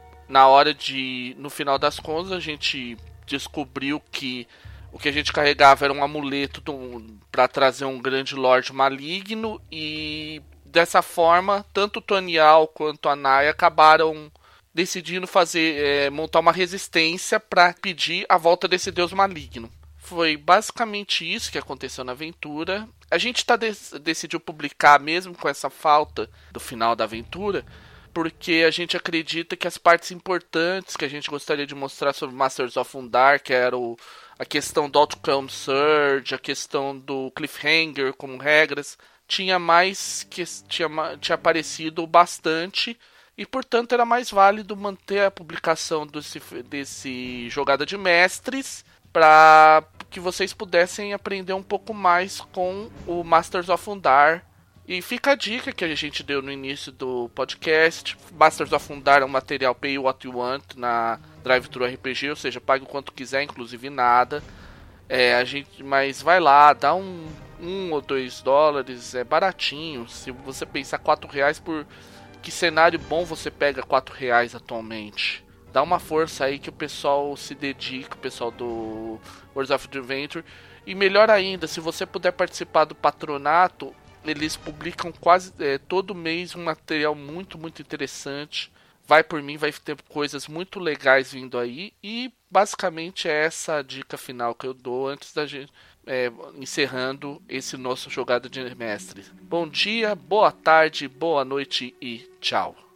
no final das contas, a gente descobriu que o que a gente carregava era um amuleto para trazer um grande Lorde maligno, e dessa forma tanto o Tuan Yao quanto a Naya acabaram decidindo montar uma resistência para pedir a volta desse deus maligno. Foi basicamente isso que aconteceu na aventura. A gente decidiu publicar mesmo com essa falta do final da aventura, porque a gente acredita que as partes importantes que a gente gostaria de mostrar sobre Masters of Undar, que era a questão do Outcome Surge, a questão do Cliffhanger como regras, tinha aparecido bastante, e portanto era mais válido manter a publicação desse Jogada de Mestres para que vocês pudessem aprender um pouco mais com o Masters of Undar. E fica a dica que a gente deu no início do podcast. Masters of Undar é um material Pay What You Want na Drive-Thru RPG, ou seja, pague o quanto quiser, inclusive nada. Mas vai lá, dá $1 ou $2, é baratinho. Se você pensar R$4 por... Que cenário bom você pega R$4 atualmente? Dá uma força aí que o pessoal se dedica, o pessoal do World of Adventure. E melhor ainda, se você puder participar do patronato, eles publicam quase todo mês um material muito, muito interessante. Vai por mim, vai ter coisas muito legais vindo aí. E basicamente é essa a dica final que eu dou antes da gente encerrando esse nosso Jogada de Mestre. Bom dia, boa tarde, boa noite e tchau.